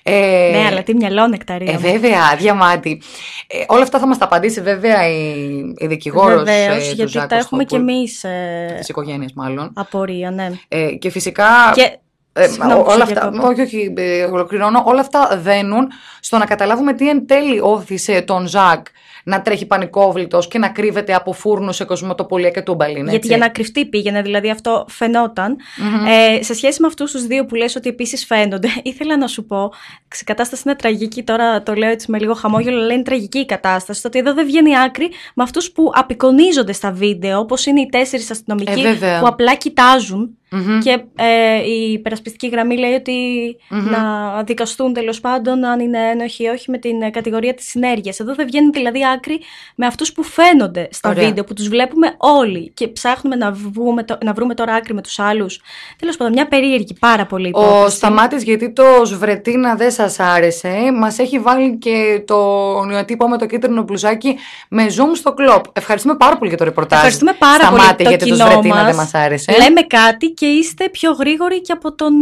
Ε,
ναι, αλλά τι μυαλό, Νεκταρία.
Ε, βέβαια, διαμάτι. Ε, όλα αυτά θα μας τα απαντήσει βέβαια η, η δικηγόρος.
Βεβαίως,
ε,
γιατί
Ζακ
τα έχουμε κι
Κωστόπουλου,
εμείς. Ε,
της οικογένειας μάλλον.
Απορία, ναι.
Ε, και φυσικά.
Και...
Ε,
Συγγνώμη,
όλα αυτά, όχι, όχι, ε, ολοκληρώνω. Όλα αυτά δένουν στο να καταλάβουμε τι εν τέλει όθησε τον Ζακ να τρέχει πανικόβλητος και να κρύβεται από φούρνους σε Κοσμοτοπολία και Τούμπαλιν.
Γιατί για να κρυφτεί πήγαινε, δηλαδή αυτό φαινόταν. Mm-hmm. Ε, σε σχέση με αυτούς τους δύο που λες ότι επίσης φαίνονται, ήθελα να σου πω, η κατάσταση είναι τραγική, τώρα το λέω έτσι με λίγο χαμόγελο, αλλά είναι τραγική η κατάσταση. Το ότι εδώ δεν βγαίνει άκρη με αυτούς που απεικονίζονται στα βίντεο, όπως είναι οι τέσσερις αστυνομικοί
ε,
που απλά κοιτάζουν.
Mm-hmm.
Και ε, η υπερασπιστική γραμμή λέει ότι mm-hmm. να δικαστούν τέλος πάντων αν είναι ένοχοι ή όχι με την κατηγορία της συνέργειας. Εδώ δεν βγαίνει δηλαδή άκρη με αυτούς που φαίνονται στα Ωραία. Βίντεο, που τους βλέπουμε όλοι και ψάχνουμε να, βγούμε, να βρούμε τώρα άκρη με τους άλλους. Τέλος πάντων, μια περίεργη πάρα πολύ υπόθεση.
Ο Σταμάτης, γιατί το Σβρετίνα δεν σας άρεσε, μας έχει βάλει και τον ιατύπο με το κίτρινο μπλουζάκι με zoom στο κλοπ. Ευχαριστούμε πάρα πολύ για το ρεπορτάζ.
Ευχαριστούμε πάρα
Σταμάτη,
πολύ
γιατί το Σβρετίνα δεν μας άρεσε.
Λέμε κάτι και είστε πιο γρήγοροι και από τον.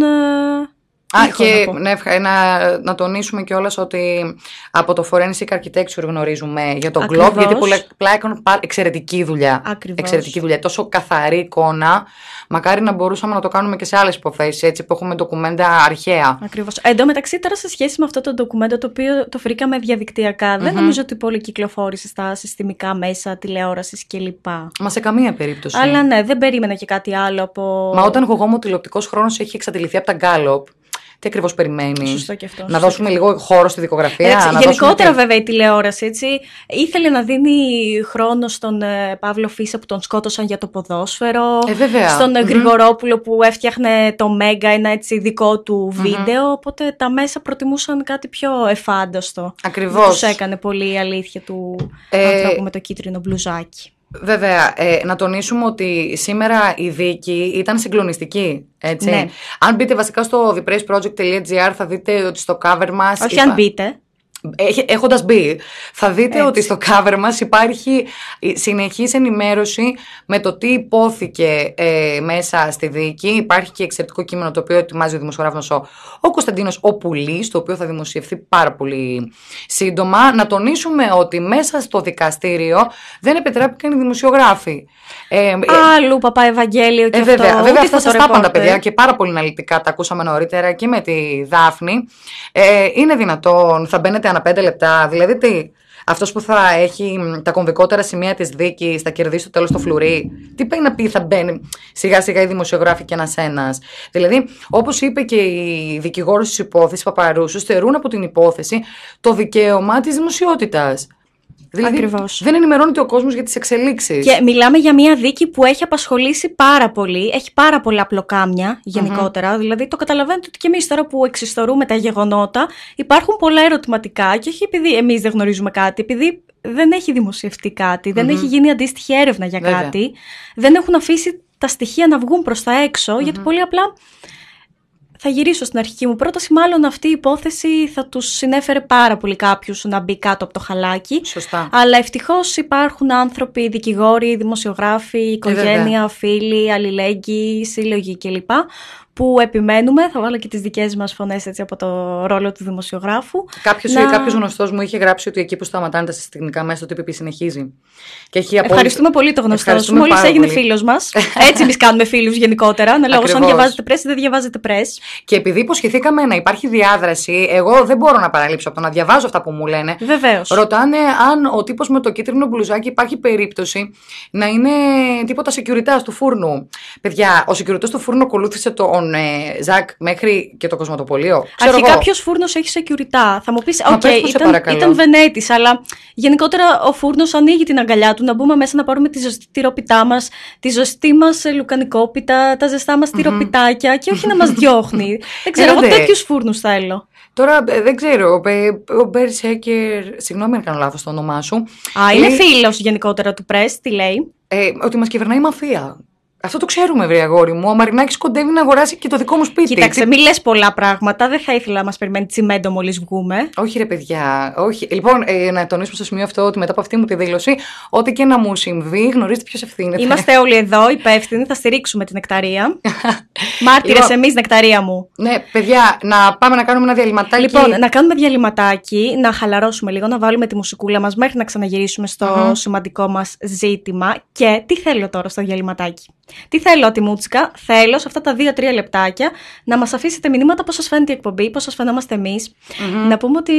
Α, και να, ναι, να, να τονίσουμε κιόλας ότι από το Forensic Architecture γνωρίζουμε για τον Globe, γιατί πολλά έκαναν εξαιρετική δουλειά.
Ακριβώς.
Εξαιρετική δουλειά. Τόσο καθαρή εικόνα. Μακάρι να μπορούσαμε να το κάνουμε και σε άλλες υποθέσεις, έτσι που έχουμε ντοκουμέντα αρχαία.
Ακριβώς. Εν τω μεταξύ, τώρα σε σχέση με αυτό το ντοκουμέντο, το οποίο το βρήκαμε διαδικτυακά, mm-hmm. δεν νομίζω ότι πολύ κυκλοφόρησε στα συστημικά μέσα τηλεόρασης κλπ.
Μα σε καμία περίπτωση.
Αλλά ναι, δεν περίμενα και κάτι άλλο από.
Μα όταν εγώ μου τηλεοπτικός χρόνος έχει εξαντληθεί από τα Gallup. Τι ακριβώς περιμένεις?
Σωστό και αυτό.
Να δώσουμε λίγο χώρο στη δικογραφία.
Εντάξει,
να
γενικότερα,
και...
βέβαια, η τηλεόραση έτσι, ήθελε να δίνει χρόνο στον ε, Παύλο Φίσα που τον σκότωσαν για το ποδόσφαιρο.
Ε, βέβαια.
Στον
mm-hmm.
Γρηγορόπουλο που έφτιαχνε το Μέγκα, ένα έτσι δικό του βίντεο. Mm-hmm. Οπότε τα μέσα προτιμούσαν κάτι πιο εφάνταστο.
Ακριβώς.
Τους έκανε πολύ η αλήθεια του ε... ανθρώπου με το κίτρινο μπλουζάκι.
Βέβαια, ε, να τονίσουμε ότι σήμερα η δίκη ήταν συγκλονιστική, έτσι.
Ναι.
Αν μπείτε βασικά στο the press project dot g r θα δείτε ότι στο cover μας...
Όχι
είπα...
αν μπείτε.
Έχοντας μπει, θα δείτε έτσι. Ότι στο cover μας υπάρχει συνεχής ενημέρωση με το τι υπόθηκε ε, μέσα στη δίκη. Υπάρχει και εξαιρετικό κείμενο το οποίο ετοιμάζει ο δημοσιογράφος ο, ο Κωνσταντίνος ο Πουλής, το οποίο θα δημοσιευθεί πάρα πολύ σύντομα. Να τονίσουμε ότι μέσα στο δικαστήριο δεν επιτράπηκαν οι δημοσιογράφοι. Ε,
Αλλού παπά Ευαγγέλιο και
ε, βέβαια,
αυτό.
Βέβαια, αυτά σας τα είπαν τα παιδιά και πάρα πολύ αναλυτικά τα ακούσαμε νωρίτερα και με τη Δάφνη. Ε, είναι δυνατόν, θα μπαίνετε ανά πέντε λεπτά, δηλαδή τι, αυτός που θα έχει τα κομβικότερα σημεία της δίκης θα κερδίσει το τέλος το φλουρί. Τι πάει να πει, θα μπαίνει σιγά σιγά οι δημοσιογράφοι και ένας ένας. Δηλαδή, όπως είπε και η δικηγόρος της υπόθεσης Παπαρούσου, στερούν από την υπόθεση το δικαίωμα της δημοσιότητας. Δηλαδή,
Ακριβώς.
Δεν ενημερώνεται ο κόσμος για τις εξελίξεις.
Και μιλάμε για μια δίκη που έχει απασχολήσει πάρα πολύ. Έχει πάρα πολλά πλοκάμια γενικότερα. Mm-hmm. Δηλαδή, το καταλαβαίνετε ότι και εμείς τώρα που εξιστορούμε τα γεγονότα, υπάρχουν πολλά ερωτηματικά. Και όχι επειδή εμείς δεν γνωρίζουμε κάτι, επειδή δεν έχει δημοσιευτεί κάτι, mm-hmm. δεν έχει γίνει αντίστοιχη έρευνα για
Βέβαια.
κάτι, δεν έχουν αφήσει τα στοιχεία να βγουν προς τα έξω, mm-hmm. γιατί πολύ απλά. Θα γυρίσω στην αρχική μου πρόταση. Μάλλον αυτή η υπόθεση θα τους συνέφερε πάρα πολύ κάποιους να μπει κάτω από το χαλάκι.
Σωστά.
Αλλά ευτυχώς υπάρχουν άνθρωποι, δικηγόροι, δημοσιογράφοι, οικογένεια,
ε,
φίλοι, αλληλέγγυοι, σύλλογοι κλπ. που επιμένουμε. Θα βάλω και τις δικές μας φωνές έτσι, από το ρόλο του δημοσιογράφου.
Κάποιος,
να...
κάποιος γνωστός μου είχε γράψει ότι εκεί που σταματάνε τα συστημικά μέσα, το τι πι πι συνεχίζει. Και έχει απόλυτη...
Ευχαριστούμε πολύ το γνωστό σου. Μόλις έγινε φίλος μας. Έτσι εμείς κάνουμε φίλους γενικότερα. Αναλόγως αν διαβάζετε press ή δεν διαβάζετε press.
Και επειδή υποσχεθήκαμε να υπάρχει διάδραση, εγώ δεν μπορώ να παραλείψω από το να διαβάζω αυτά που μου λένε.
Βεβαίως.
Ρωτάνε αν ο τύπος με το κίτρινο μπλουζάκι υπάρχει περίπτωση να είναι τίποτα security του φούρνου. Παιδιά, ο security του φούρνου ακολούθησε τον ε, Ζακ μέχρι και το κοσματοπωλείο.
Αρχικά ποιος φούρνος έχει security. Θα μου πεις, οκ, okay, ήταν, ήταν Βενέτης, αλλά γενικότερα ο φούρνος ανοίγει την αγκαλιά του να μπούμε μέσα να πάρουμε τη ζωστή τυρόπιτά μας, τη ζωστή μας λουκανικόπιτα, τα ζεστά μας τυροπιτάκια mm-hmm. και όχι να μας διώχνει. Δεν ξέρω, εγώ τέτοιους φούρνους θέλω.
Τώρα δεν ξέρω, ο Μπέρσεκερ, συγγνώμη αν κάνω λάθος το όνομά σου.
Α, είναι λέει, φίλος γενικότερα του press, τι λέει.
Ε, ότι μας κυβερνάει η μαφία. Αυτό το ξέρουμε, βρε αγόρι μου. Ο Μαρινάκης κοντεύει να αγοράσει και το δικό μου σπίτι.
Κοίταξε, μην λες πολλά πράγματα. Δεν θα ήθελα να μας περιμένει τσιμέντο μόλις βγούμε.
Όχι, ρε παιδιά. Όχι. Λοιπόν, ε, να τονίσουμε στο σημείο αυτό ότι μετά από αυτή μου τη δήλωση, ό,τι και να μου συμβεί, γνωρίζετε ποιος ευθύνεται.
Είμαστε όλοι εδώ υπεύθυνοι. Θα στηρίξουμε την Νεκταρία. Μάρτυρες λοιπόν, εμείς, Νεκταρία μου.
Ναι, παιδιά, να πάμε να κάνουμε ένα διαλυματάκι.
Λοιπόν, να κάνουμε διαλυματάκι, να χαλαρώσουμε λίγο, να βάλουμε τη μουσικούλα μας μέχρι να ξαναγυρίσουμε στο mm-hmm. σημαντικό μας ζήτημα. Και τι θέλω τώρα στο διαλυματάκι. Τι θέλω, Τιμούτσικα, θέλω σε αυτά τα δύο τρία λεπτάκια να μας αφήσετε μηνύματα πώς σας φαίνεται η εκπομπή, πώς σας φαινόμαστε εμείς. Mm-hmm. Να πούμε ότι.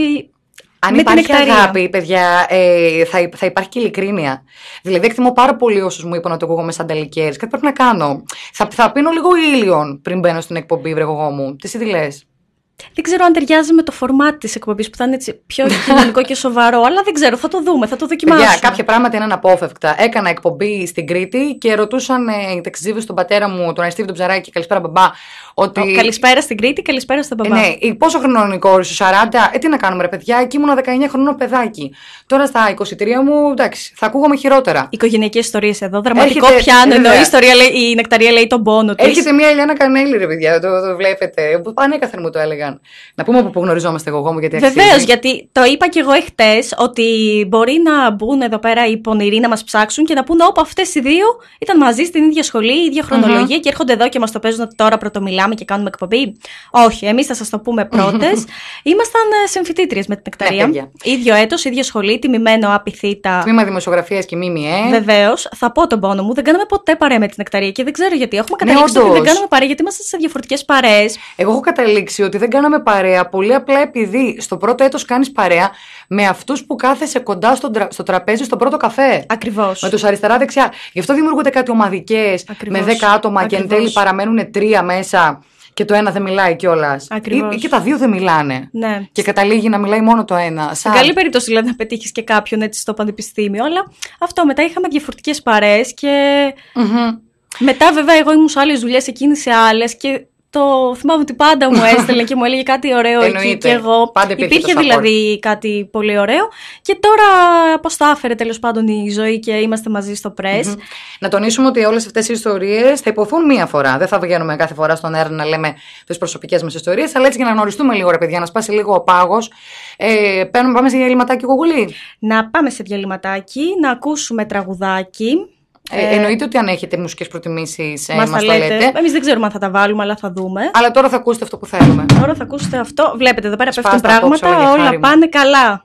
Αν με υπάρχει αγάπη, παιδιά, ε, θα, θα υπάρχει και ειλικρίνεια. Δηλαδή, εκτιμώ πάρα πολύ όσους μου είπαν ότι ακούγομαι σαν ταλικέρης. Κάτι πρέπει να κάνω. Θα, θα πίνω λίγο ήλιον πριν μπαίνω στην εκπομπή, βρε εγώ μου. Τι εσύ τι λες?
Δεν ξέρω αν ταιριάζει με το φορμάτι της εκπομπής που θα είναι έτσι πιο κοινωνικό και σοβαρό, αλλά δεν ξέρω, θα το δούμε, θα το δοκιμάσουμε.
Για κάποια πράγματα είναι αναπόφευκτα. Έκανα εκπομπή στην Κρήτη και ρωτούσαν ε, οι ταξιτζίδες στον πατέρα μου, τον Αριστείδη τον Ψαράκη, καλησπέρα μπαμπά. Ότι...
Ο, καλησπέρα στην Κρήτη, καλησπέρα στον μπαμπά.
Ε, ναι, πόσο χρονών είναι η κόρη σου, σαράντα, ε, τι να κάνουμε ρε παιδιά, εκεί ήμουν δεκαεννιά χρονών παιδάκι. Τώρα στα είκοσι τρία μου, εντάξει, θα ακούγομαι χειρότερα.
Οικογενειακές ιστορίες εδώ, δραματικό έχετε, πιάνο, ενώ η, ιστορία, η Νεκταρία λέει τον πόνο της.
Έχετε μια Ελιάνα Κανέλη, ρε παιδιά, το, το βλέπετε. Πανέκαθεν μου το έλεγαν. Να πούμε από πού γνωριζόμαστε εγώ μου, γιατί
βεβαίως, γιατί το είπα και εγώ εχθές ότι μπορεί να μπουν εδώ πέρα οι πονηροί να μας ψάξουν και να πούνε όπου αυτές οι δύο ήταν μαζί στην ίδια σχολή, η ίδια χρονολογία mm-hmm. και έρχονται εδώ και μας το παίζουν ότι τώρα πρωτομιλάμε και κάνουμε εκπομπή. Όχι, εμείς θα σας το πούμε πρώτες. Ήμασταν συμφοιτήτριες με την Νεκταρία. Ναι, ίδιο έτος, ίδια σχολή, τιμημένο απειθήτα.
Τμήμα δημοσιογραφίας και ΜΜΕ.
Βεβαίως, θα πω τον πόνο μου, δεν κάναμε ποτέ παρέα με την Νεκταρία και δεν ξέρω γιατί. Έχουμε καταλήξει ναι, ότι δεν κάναμε παρέα γιατί είμαστε σε διαφορετικές παρέες.
Εγώ έχω καταλήξει ότι δεν κάναμε παρέα πολύ απλά επειδή στο πρώτο έτος κάνεις παρέα με αυτούς που κάθεσαι κοντά στο, τρα... στο τραπέζι στο πρώτο καφέ.
Ακριβώς.
Με τους αριστερά-δεξιά. Γι' αυτό δημιουργούνται κάτι ομαδικές με δέκα άτομα. Ακριβώς. Και εν τέλει παραμένουν τρία μέσα και το ένα δεν μιλάει κιόλας. Ή, ή και τα δύο δεν μιλάνε.
Ναι.
Και καταλήγει να μιλάει μόνο το ένα.
Σε καλή περίπτωση δηλαδή να πετύχεις και κάποιον έτσι στο πανεπιστήμιο. Αλλά αυτό μετά είχαμε διαφορετικές παρέες και. Mm-hmm. Μετά βέβαια εγώ ήμουν σε άλλες δουλειές, εκείνη σε άλλες και. Το θυμάμαι ότι πάντα μου έστελνε και μου έλεγε κάτι ωραίο εκεί και εγώ.
Πάντα
υπήρχε δηλαδή κάτι πολύ ωραίο. Και τώρα πώς τα άφερε τέλος πάντων η ζωή και είμαστε μαζί στο press. Mm-hmm.
Να τονίσουμε ότι όλες αυτές οι ιστορίες θα υποθούν μία φορά. Δεν θα βγαίνουμε κάθε φορά στον αέρα να λέμε τις προσωπικές μας ιστορίες. Αλλά έτσι για να γνωριστούμε λίγο, ρε παιδιά, να σπάσει λίγο ο πάγος. Ε, παίρνουμε, πάμε σε διαλυματάκι γογουλή.
Να πάμε σε διαλυματάκι, να ακούσουμε τραγουδάκι.
Ε, εννοείται ότι αν έχετε μουσικές προτιμήσεις, ε,
μας,
μας
τα
το
λέτε.
λέτε.
Εμείς δεν ξέρουμε αν θα τα βάλουμε, αλλά θα δούμε.
Αλλά τώρα θα ακούσετε αυτό που θέλουμε.
Τώρα θα ακούσετε αυτό. Βλέπετε εδώ πέρα πέφτουν πράγματα, όλα, όλα πάνε καλά.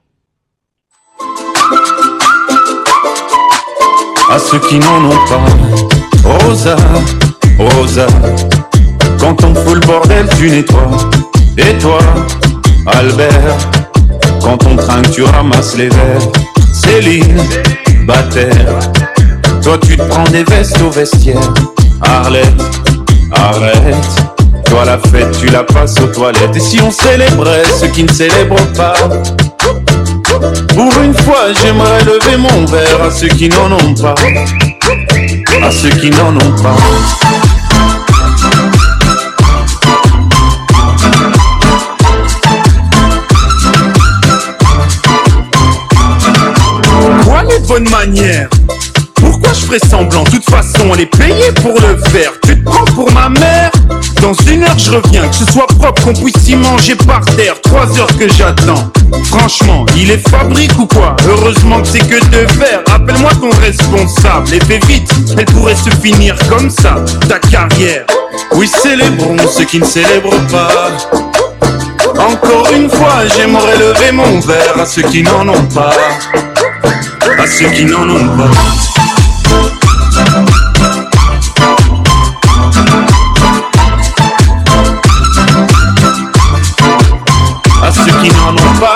À ceux qui n'en ont pas, Rosa, Rosa, quand on fout le bordel, tu nettoies. Et toi, Albert, quand on trinque, tu ramasses les verres. Céline, Bataire, toi tu te prends des vestes au vestiaire. Arlette, arrête, toi la fête tu la passes aux toilettes. Et si on célébrait ceux qui ne célèbrent pas, pour une fois j'aimerais lever mon verre à ceux qui n'en ont pas, à ceux qui n'en ont pas. Quoi les bonnes manières? Pourquoi je ferais semblant? De toute façon, elle est payée pour le faire. Tu te prends pour ma mère? Dans une heure, je reviens. Que ce soit propre, qu'on puisse y manger par terre. Trois heures que j'attends. Franchement, il est fabrique ou quoi? Heureusement que c'est que de verre. Rappelle-moi ton responsable. Et fais vite, elle pourrait se finir comme ça, ta carrière. Oui, célébrons ceux qui ne célèbrent pas. Encore une fois, j'aimerais lever mon verre à ceux qui n'en ont pas. À ceux qui n'en ont pas. À ceux qui n'en ont pas.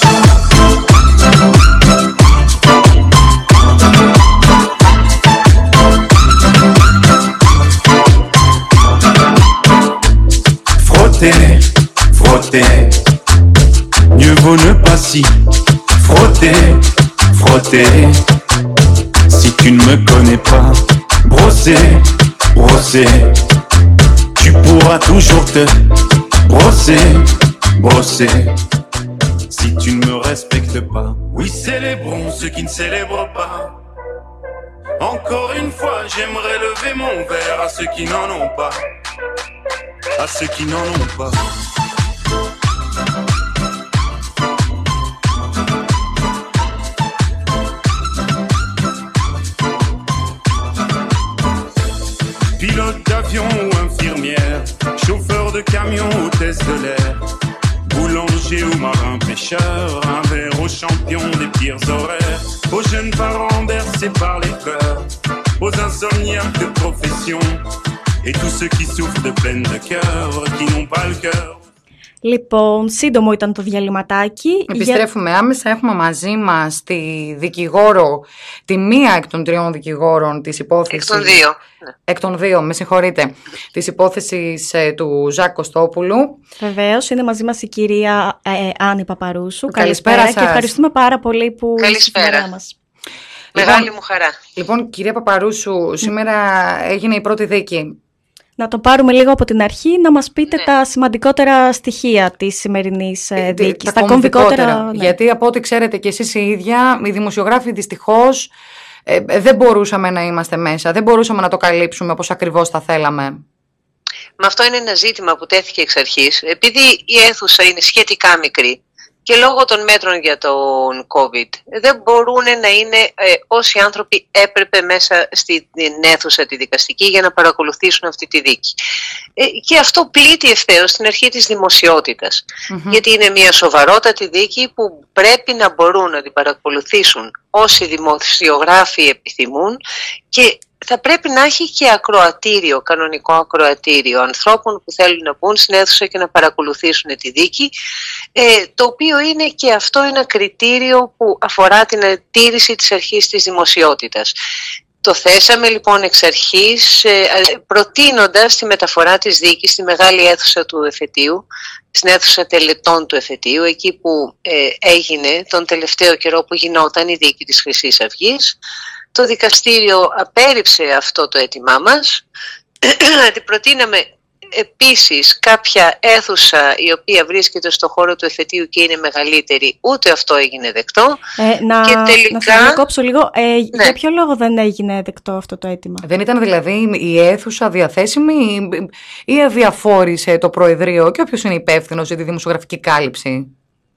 Frotter, frotter, mieux vaut ne pas s'y frotter, frotter. Si tu ne me connais pas, brosser, brosser, tu pourras toujours te brosser, brosser. Si tu ne me respectes pas, oui, célébrons ceux qui ne célèbrent pas. Encore une fois, j'aimerais lever mon verre à ceux qui n'en ont pas. À ceux qui n'en ont pas. Pilote d'avion ou infirmière, chauffeur de camion, hôtesse de l'air, boulanger ou marin pêcheur, un verre aux champions des pires horaires, aux jeunes parents bercés par les peurs, aux insomniaques de profession, et tous ceux qui souffrent de peine de cœur, qui n'ont pas le cœur.
Λοιπόν, σύντομο ήταν το διαλυματάκι.
Επιστρέφουμε για... άμεσα. Έχουμε μαζί μας τη δικηγόρο, τη μία εκ των τριών δικηγόρων της υπόθεσης.
Εκ των δύο.
Εκ των δύο, με συγχωρείτε. Της υπόθεσης ε, του Ζακ Κωστόπουλου.
Βεβαίως, είναι μαζί μας η κυρία ε, Άννη Παπαρούσου.
Καλησπέρα,
Καλησπέρα και ευχαριστούμε πάρα πολύ που
Καλησπέρα.
μας.
Μεγάλη
Λοιπόν,
μου χαρά.
Λοιπόν, κυρία Παπαρούσου, σήμερα έγινε η πρώτη δίκη.
Να το πάρουμε λίγο από την αρχή, να μας πείτε
ναι.
τα σημαντικότερα στοιχεία της σημερινής ε, δίκης.
Τα, τα κομβικότερα. Ναι. Γιατί από ό,τι ξέρετε και εσείς οι ίδια, οι δημοσιογράφοι δυστυχώς ε, δεν μπορούσαμε να είμαστε μέσα, δεν μπορούσαμε να το καλύψουμε όπως ακριβώς θα θέλαμε.
Με αυτό είναι ένα ζήτημα που τέθηκε εξ αρχής. Επειδή η αίθουσα είναι σχετικά μικρή και λόγω των μέτρων για τον COVID δεν μπορούν να είναι ε, όσοι άνθρωποι έπρεπε μέσα στην αίθουσα τη δικαστική για να παρακολουθήσουν αυτή τη δίκη. Ε, και αυτό πλήττει ευθέως στην αρχή της δημοσιότητας. Mm-hmm. Γιατί είναι μια σοβαρότατη δίκη που πρέπει να μπορούν να την παρακολουθήσουν όσοι δημοσιογράφοι επιθυμούν και θα πρέπει να έχει και ακροατήριο, κανονικό ακροατήριο ανθρώπων που θέλουν να μπουν στην αίθουσα και να παρακολουθήσουν τη δίκη, ε, το οποίο είναι και αυτό ένα κριτήριο που αφορά την τήρηση της αρχής της δημοσιότητας. Το θέσαμε λοιπόν εξ αρχής ε, προτείνοντας τη μεταφορά της δίκης στη μεγάλη αίθουσα του εφετείου, στην αίθουσα τελετών του εφετείου, εκεί που ε, έγινε τον τελευταίο καιρό που γινόταν η δίκη της Χρυσής Αυγής. Το δικαστήριο απέρριψε αυτό το αίτημά μας. Την προτείναμε επίσης κάποια αίθουσα η οποία βρίσκεται στο χώρο του εφετείου και είναι μεγαλύτερη, ούτε αυτό έγινε δεκτό.
Ε, να,
και τελικά...
να σας διακόψω λίγο, ε,
ναι.
για ποιο λόγο δεν έγινε δεκτό αυτό το αίτημα?
Δεν ήταν δηλαδή η αίθουσα διαθέσιμη ή αδιαφόρησε το Προεδρείο και όποιος είναι υπεύθυνος για τη δημοσιογραφική κάλυψη?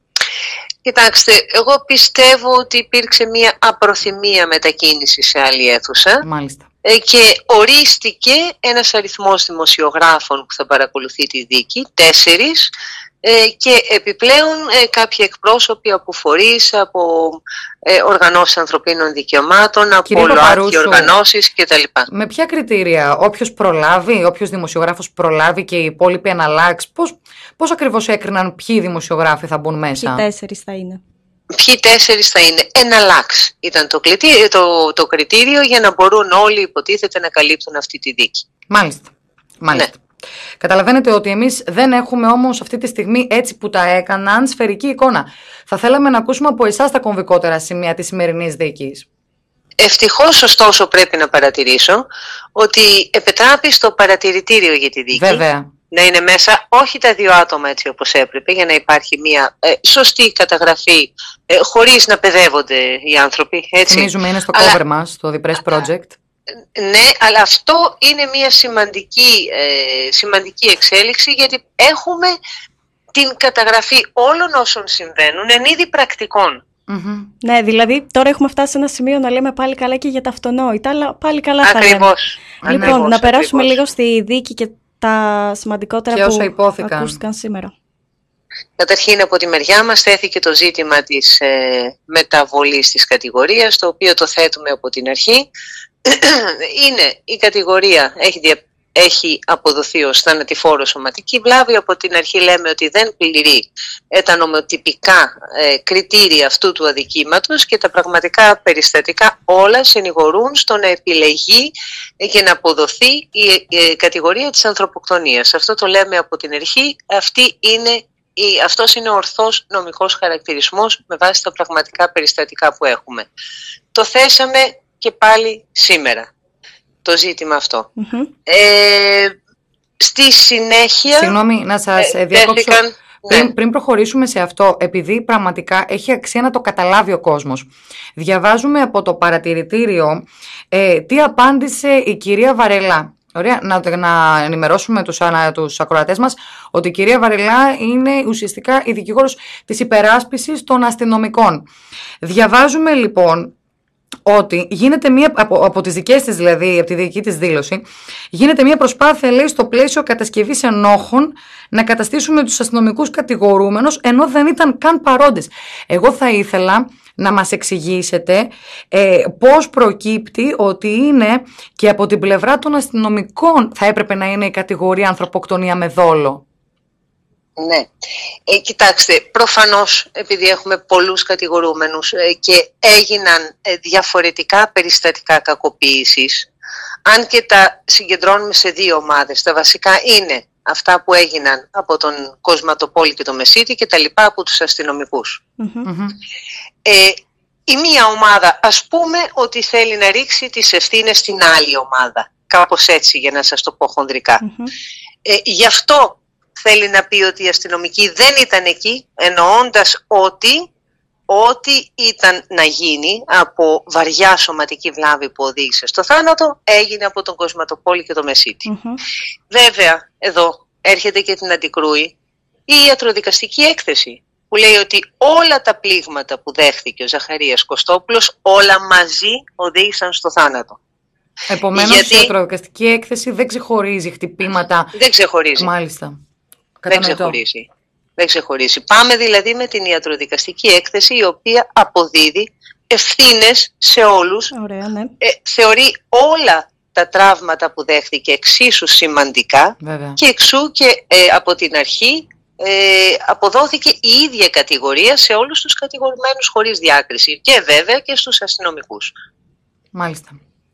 Κοιτάξτε, εγώ πιστεύω ότι υπήρξε μια απροθυμία μετακίνηση σε άλλη αίθουσα.
Μάλιστα.
Και ορίστηκε ένας αριθμός δημοσιογράφων που θα παρακολουθεί τη δίκη, τέσσερις, και επιπλέον κάποιοι εκπρόσωποι από φορείς, από οργανώσεις ανθρωπίνων δικαιωμάτων, από ΛΟΑΤΚΙ οργανώσεις κτλ.
Με ποια κριτήρια? Όποιος προλάβει, όποιος δημοσιογράφος προλάβει και οι υπόλοιποι αναλλάξει, πώς, πώς ακριβώς έκριναν ποιοι δημοσιογράφοι θα μπουν μέσα?
Ποιοι τέσσερις θα είναι?
Ποιοι τέσσερις θα είναι? Εναλλάξ ήταν το κριτήριο, το, το κριτήριο για να μπορούν όλοι υποτίθεται να καλύπτουν αυτή τη δίκη.
Μάλιστα. Μάλιστα. Ναι. Καταλαβαίνετε ότι εμείς δεν έχουμε όμως αυτή τη στιγμή, έτσι που τα έκαναν, σφαιρική εικόνα. Θα θέλαμε να ακούσουμε από εσάς τα κομβικότερα σημεία της σημερινής δίκης.
Ευτυχώς, ωστόσο, πρέπει να παρατηρήσω ότι επετράπη στο παρατηρητήριο για τη δίκη.
Βέβαια.
Να είναι μέσα όχι τα δύο άτομα έτσι όπως έπρεπε, για να υπάρχει μια ε, σωστή καταγραφή ε, χωρίς να παιδεύονται οι άνθρωποι. Έτσι.
Θυμίζουμε, είναι στο
Αλλά...
cover μας, το The Press Project.
Ναι, αλλά αυτό είναι μια σημαντική, ε, σημαντική εξέλιξη, γιατί έχουμε την καταγραφή όλων όσων συμβαίνουν εν είδη πρακτικών.
Mm-hmm. Ναι, δηλαδή τώρα έχουμε φτάσει σε ένα σημείο να λέμε πάλι καλά και για τα αυτονόητα, αλλά πάλι καλά θα λέμε.
Ακριβώς.
Λοιπόν,
ακριβώς,
να περάσουμε
ακριβώς.
λίγο στη δίκη και τα σημαντικότερα
και όσα
που
υπόθηκαν.
ακούστηκαν σήμερα.
Καταρχήν από τη μεριά μας θέθηκε το ζήτημα της ε, μεταβολής της κατηγορίας, το οποίο το θέτουμε από την αρχή. Είναι η κατηγορία, έχει, δια, έχει αποδοθεί ως θανατηφόρο σωματική βλάβη. Από την αρχή λέμε ότι δεν πληρεί ε, τα νομοτυπικά ε, κριτήρια αυτού του αδικήματος και τα πραγματικά περιστατικά όλα συνηγορούν στο να επιλεγεί ε, και να αποδοθεί η ε, κατηγορία της ανθρωποκτονίας. Αυτό το λέμε από την αρχή. Αυτή είναι Αυτός είναι ο ορθός νομικός χαρακτηρισμός με βάση τα πραγματικά περιστατικά που έχουμε. Το θέσαμε και πάλι σήμερα το ζήτημα αυτό. Mm-hmm. Ε, στη συνέχεια...
Συγγνώμη να σας ε, διακόψω.
Τέθηκαν,
πριν,
ναι.
πριν προχωρήσουμε σε αυτό, επειδή πραγματικά έχει αξία να το καταλάβει ο κόσμος. Διαβάζουμε από το παρατηρητήριο ε, τι απάντησε η κυρία Βαρελά. Ωραία, να, να ενημερώσουμε τους, ανα, τους ακροατές μας ότι η κυρία Βαρελά είναι ουσιαστικά η δικηγόρος της υπεράσπισης των αστυνομικών. Διαβάζουμε λοιπόν ότι γίνεται μία, από, από τις δικές της δηλαδή, από τη δική της δήλωση, γίνεται μία προσπάθεια, λέει, στο πλαίσιο κατασκευής ενόχων να καταστήσουμε τους αστυνομικούς κατηγορούμενους ενώ δεν ήταν καν παρόντες. Εγώ θα ήθελα να μας εξηγήσετε ε, πώς προκύπτει ότι είναι και από την πλευρά των αστυνομικών θα έπρεπε να είναι η κατηγορία ανθρωποκτονία με δόλο.
Ναι. Ε, κοιτάξτε, προφανώς επειδή έχουμε πολλούς κατηγορούμενους ε, και έγιναν ε, διαφορετικά περιστατικά κακοποίησης, αν και τα συγκεντρώνουμε σε δύο ομάδες, τα βασικά είναι αυτά που έγιναν από τον Κοσματοπόλη και τον Μεσίτη και τα λοιπά από τους αστυνομικούς. Mm-hmm. Ε, η μία ομάδα ας πούμε ότι θέλει να ρίξει τις ευθύνες στην άλλη ομάδα. Κάπως έτσι για να σας το πω χονδρικά. Mm-hmm. Ε, γι' αυτό θέλει να πει ότι οι αστυνομικοί δεν ήταν εκεί, εννοώντας ότι ό,τι ήταν να γίνει από βαριά σωματική βλάβη που οδήγησε στο θάνατο έγινε από τον Κοσματοπόλη και τον Μεσίτη. Mm-hmm. Βέβαια, εδώ έρχεται και την αντικρούει η ιατροδικαστική έκθεση που λέει ότι όλα τα πλήγματα που δέχθηκε ο Ζαχαρίας Κωστόπουλος όλα μαζί οδήγησαν στο θάνατο.
Επομένως γιατί... η ιατροδικαστική έκθεση δεν ξεχωρίζει χτυπήματα.
Δεν ξεχωρίζει.
Μάλιστα.
Δεν ξεχωρίζει. Δεν ξεχωρίζει. Πάμε δηλαδή με την ιατροδικαστική έκθεση η οποία αποδίδει ευθύνες σε όλους.
Ωραία, ναι.
ε, θεωρεί όλα τα τραύματα που δέχτηκε εξίσου σημαντικά. Βέβαια. Και εξού και ε, από την αρχή ε, αποδόθηκε η ίδια κατηγορία σε όλους τους κατηγορουμένους χωρίς διάκριση και βέβαια και στους αστυνομικούς.
Μάλιστα.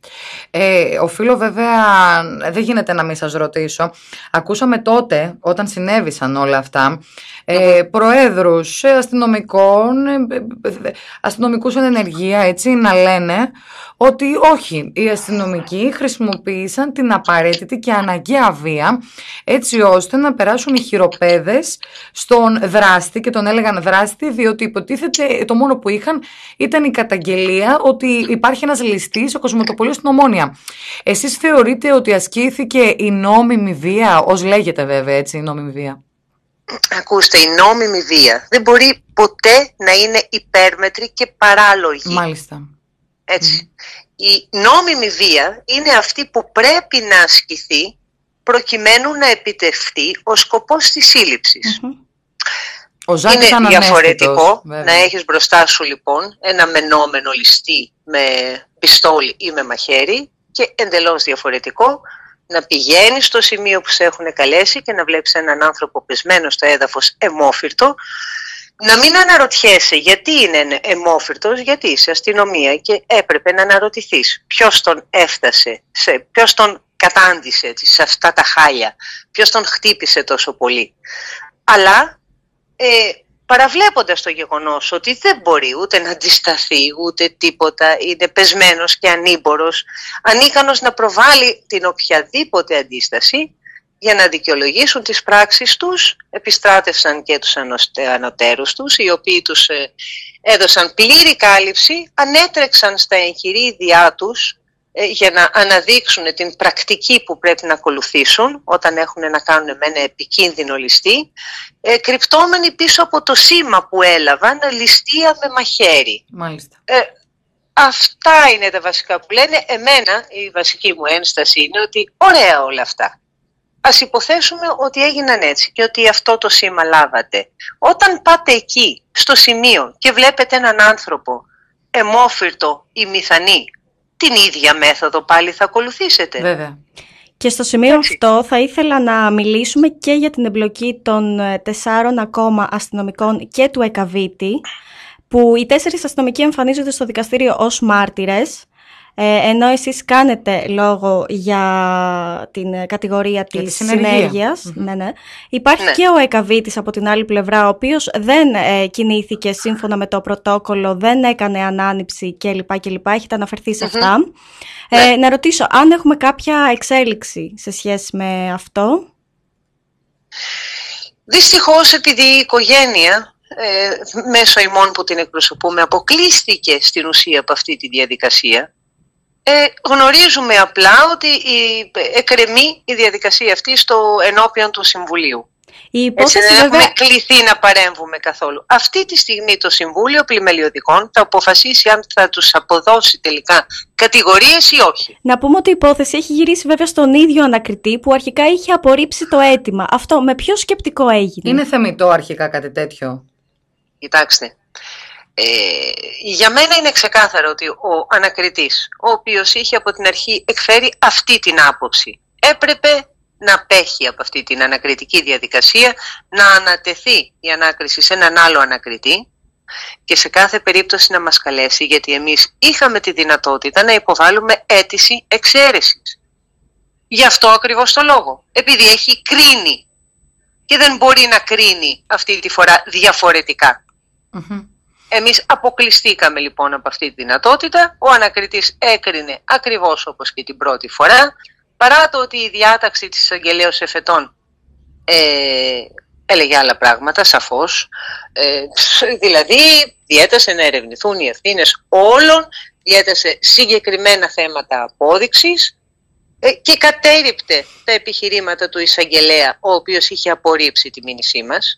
Ε, οφείλω βέβαια, δεν γίνεται να μην σας ρωτήσω, ακούσαμε τότε όταν συνέβησαν όλα αυτά ε, προέδρους αστυνομικών, αστυνομικούς εν ενεργεία, έτσι, να λένε ότι όχι, οι αστυνομικοί χρησιμοποίησαν την απαραίτητη και αναγκαία βία έτσι ώστε να περάσουν οι χειροπέδες στον δράστη και τον έλεγαν δράστη διότι υποτίθεται το μόνο που είχαν ήταν η καταγγελία ότι υπάρχει ένας ληστής ο Κοσματοπολίου στην Ομόνια. Εσείς θεωρείτε ότι ασκήθηκε η νόμιμη βία, ως λέγεται βέβαια έτσι η νόμιμη βία?
Ακούστε, η νόμιμη βία δεν μπορεί ποτέ να είναι υπέρμετρη και παράλογη.
Μάλιστα.
Έτσι. Mm. Η νόμιμη βία είναι αυτή που πρέπει να ασκηθεί προκειμένου να επιτευχθεί ο σκοπός της σύλληψης. Mm-hmm. Είναι διαφορετικό βέβαια. Να έχεις μπροστά σου λοιπόν ένα μενόμενο ληστή με πιστόλι ή με μαχαίρι και εντελώς διαφορετικό να πηγαίνεις στο σημείο που σε έχουν καλέσει και να βλέπεις έναν άνθρωπο πεσμένο στο έδαφος αιμόφυρτο. Να μην αναρωτιέσαι γιατί είναι αιμόφυρτος, γιατί είσαι αστυνομία και έπρεπε να αναρωτηθείς ποιος τον έφτασε, σε, ποιος τον κατάντησε έτσι, σε αυτά τα χάλια, ποιος τον χτύπησε τόσο πολύ. Αλλά ε, παραβλέποντας το γεγονός ότι δεν μπορεί ούτε να αντισταθεί ούτε τίποτα, είναι πεσμένος και ανήμπορος, ανίκανος να προβάλλει την οποιαδήποτε αντίσταση, για να δικαιολογήσουν τις πράξεις τους, επιστράτευσαν και τους ανωτέρους τους, οι οποίοι τους ε, έδωσαν πλήρη κάλυψη, ανέτρεξαν στα εγχειρίδια τους ε, για να αναδείξουν την πρακτική που πρέπει να ακολουθήσουν όταν έχουν να κάνουν με ένα επικίνδυνο ληστή, ε, κρυπτόμενοι πίσω από το σήμα που έλαβαν, ληστεία με μαχαίρι.
Μάλιστα.
Ε, αυτά είναι τα βασικά που λένε. Εμένα η βασική μου ένσταση είναι ότι ωραία όλα αυτά. ας υποθέσουμε ότι έγιναν έτσι και ότι αυτό το σήμα λάβατε. Όταν πάτε εκεί, στο σημείο, και βλέπετε έναν άνθρωπο αιμόφυρτο ή μηθανή, την ίδια μέθοδο πάλι θα ακολουθήσετε.
Βέβαια.
Και στο σημείο αυτό θα ήθελα να μιλήσουμε και για την εμπλοκή των τεσσάρων ακόμα αστυνομικών και του Εκαβίτη, που οι τέσσερις αστυνομικοί εμφανίζονται στο δικαστήριο ως μάρτυρες, ενώ εσείς κάνετε λόγο για την κατηγορία της συνέργειας. Mm-hmm. Ναι, ναι. Υπάρχει ναι. και ο Εκαβίτης από την άλλη πλευρά, ο οποίος δεν ε, κινήθηκε σύμφωνα με το πρωτόκολλο, δεν έκανε ανάνυψη κλπ. κλπ. Έχετε αναφερθεί σε mm-hmm. αυτά. Ε, ναι. Να ρωτήσω αν έχουμε κάποια εξέλιξη σε σχέση με αυτό. Δυστυχώς, επειδή η οικογένεια ε, μέσω ημών που την εκπροσωπούμε αποκλείστηκε στην ουσία από αυτή τη διαδικασία, Ε, γνωρίζουμε απλά ότι η, εκρεμεί η διαδικασία αυτή στο ενώπιον του Συμβουλίου. Η υπόθεση, Έτσι, δεν βέβαια... έχουμε κληθεί να παρέμβουμε καθόλου. Αυτή τη στιγμή το Συμβούλιο Πλημελιωδικών θα αποφασίσει αν θα τους αποδώσει τελικά κατηγορίες ή όχι. Να πούμε ότι η υπόθεση έχει γυρίσει βέβαια στον ίδιο ανακριτή που αρχικά είχε απορρίψει το αίτημα. Αυτό με ποιο σκεπτικό έγινε? Είναι θεμιτό αρχικά κάτι τέτοιο? Κοιτάξτε. Ε, για μένα είναι ξεκάθαρο ότι ο ανακριτής, ο οποίος είχε από την αρχή εκφέρει αυτή την άποψη, έπρεπε να απέχει από αυτή την ανακριτική διαδικασία, να ανατεθεί η ανάκριση σε έναν άλλο ανακριτή και σε κάθε περίπτωση να μας καλέσει, γιατί εμείς είχαμε τη δυνατότητα να υποβάλουμε αίτηση εξαίρεσης. Γι' αυτό ακριβώς το λόγο, επειδή έχει κρίνει και δεν μπορεί να κρίνει αυτή τη φορά διαφορετικά. Mm-hmm. Εμείς αποκλειστήκαμε λοιπόν από αυτή τη δυνατότητα. Ο ανακριτής έκρινε ακριβώς όπως και την πρώτη φορά, παρά το ότι η διάταξη της εισαγγελέως εφετών ε, έλεγε άλλα πράγματα, σαφώς. Ε, δηλαδή, διέτασε να ερευνηθούν οι ευθύνες όλων, διέτασε συγκεκριμένα θέματα απόδειξης ε, και κατέριπτε τα επιχειρήματα του εισαγγελέα, ο οποίος είχε απορρίψει τη μήνυσή μας.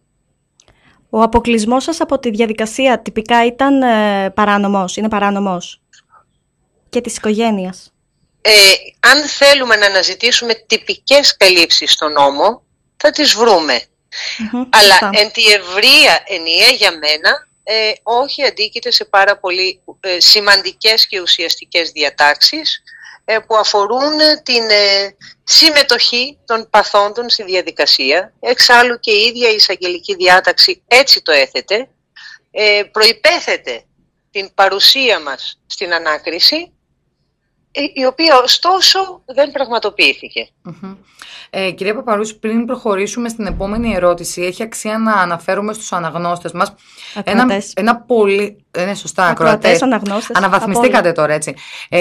Ο αποκλεισμός σας από τη διαδικασία τυπικά ήταν ε, παράνομος, είναι παράνομος και της οικογένειας. Ε, αν θέλουμε να αναζητήσουμε τυπικές καλύψεις στον νόμο, θα τις βρούμε. Mm-hmm, Αλλά αυτά. Εν τη ευρεία ενιαία για μένα, ε, όχι αντίκειται σε πάρα πολύ ε, σημαντικές και ουσιαστικές διατάξεις ε, που αφορούν την ε, συμμετοχή των παθόντων στη διαδικασία. Εξάλλου και η ίδια η εισαγγελική διάταξη έτσι το έθετε, ε, προϋπέθεται την παρουσία μας στην ανάκριση, η οποία ωστόσο δεν πραγματοποιήθηκε. Mm-hmm. Ε, κυρία Παπαρούση, πριν προχωρήσουμε στην επόμενη ερώτηση, έχει αξία να αναφέρουμε στους αναγνώστες μας ένα, ένα πολύ... Είναι σωστά, ακροατές. Αναγνώστες. Αναβαθμιστήκατε τώρα, έτσι.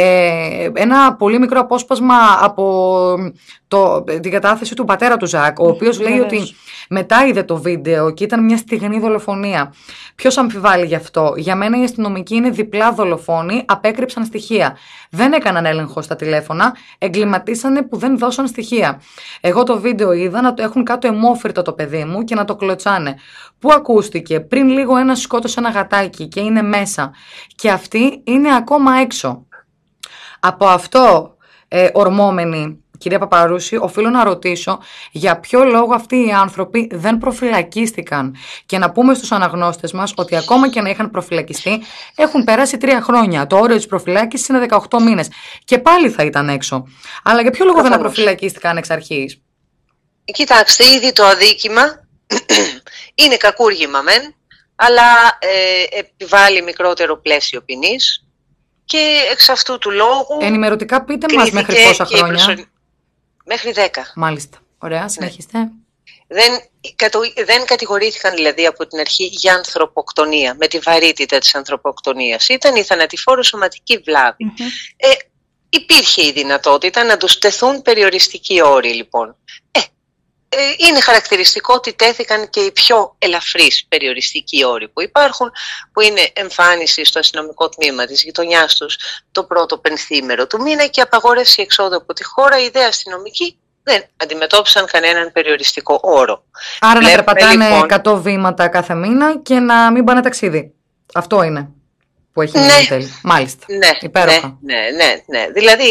Ε, ένα πολύ μικρό απόσπασμα από το, την κατάθεση του πατέρα του Ζακ, ο οποίος λέει ότι μετά είδε το βίντεο και ήταν μια στιγνή δολοφονία. Ποιος αμφιβάλλει γι' αυτό? Για μένα οι αστυνομικοί είναι διπλά δολοφόνοι, απέκρυψαν στοιχεία. Δεν έκαναν έλεγχο στα τηλέφωνα, εγκληματίσανε που δεν δώσαν στοιχεία. Εγώ το βίντεο είδα να το έχουν κάτω αιμόφυρτο το παιδί μου και να το κλωτσάνε. Πού ακούστηκε? Πριν λίγο ένας σκότωσε ένα γατάκι και είναι μέσα. Και αυτή είναι ακόμα έξω. Από αυτό, ε, ορμόμενοι, κυρία Παπαρούση, οφείλω να ρωτήσω για ποιο λόγο αυτοί οι άνθρωποι δεν προφυλακίστηκαν. Και να πούμε στους αναγνώστες μας ότι ακόμα και να είχαν προφυλακιστεί, έχουν περάσει τρία χρόνια. Το όριο της προφυλάκησης είναι δεκαοκτώ μήνες. Και πάλι θα ήταν έξω. Αλλά για ποιο λόγο δεν προφυλακίστηκαν εξ αρχής? Κοιτάξτε, ήδη το αδίκημα είναι κακούργημα μεν, αλλά ε, επιβάλλει μικρότερο πλαίσιο ποινής και εξ αυτού του λόγου... Ενημερωτικά πείτε μας μέχρι πόσα χρόνια. Προσω... Μέχρι δέκα. Μάλιστα. Ωραία, συνεχίστε. Ναι. Δεν, δεν κατηγορήθηκαν δηλαδή από την αρχή για ανθρωποκτονία, με τη βαρύτητα της ανθρωποκτονίας. Ήταν η θανατηφόρο σωματική βλάβη. Mm-hmm. Ε, υπήρχε η δυνατότητα να τους τεθούν περιοριστικοί όροι λοιπόν. Ε, Είναι χαρακτηριστικό ότι τέθηκαν και οι πιο ελαφρείς περιοριστικοί όροι που υπάρχουν, που είναι εμφάνιση στο αστυνομικό τμήμα της γειτονιάς τους το πρώτο πενθήμερο του μήνα και απαγόρευση εξόδου από τη χώρα. Οι δε αστυνομικοί δεν αντιμετώπισαν κανέναν περιοριστικό όρο. Άρα Βλέπουμε, να περπατάνε λοιπόν, εκατό βήματα κάθε μήνα και να μην πάνε ταξίδι. Αυτό είναι που έχει γίνει ναι, τέλει. Μάλιστα. Ναι, υπέροχα. Ναι, ναι, ναι, ναι. Δηλαδή...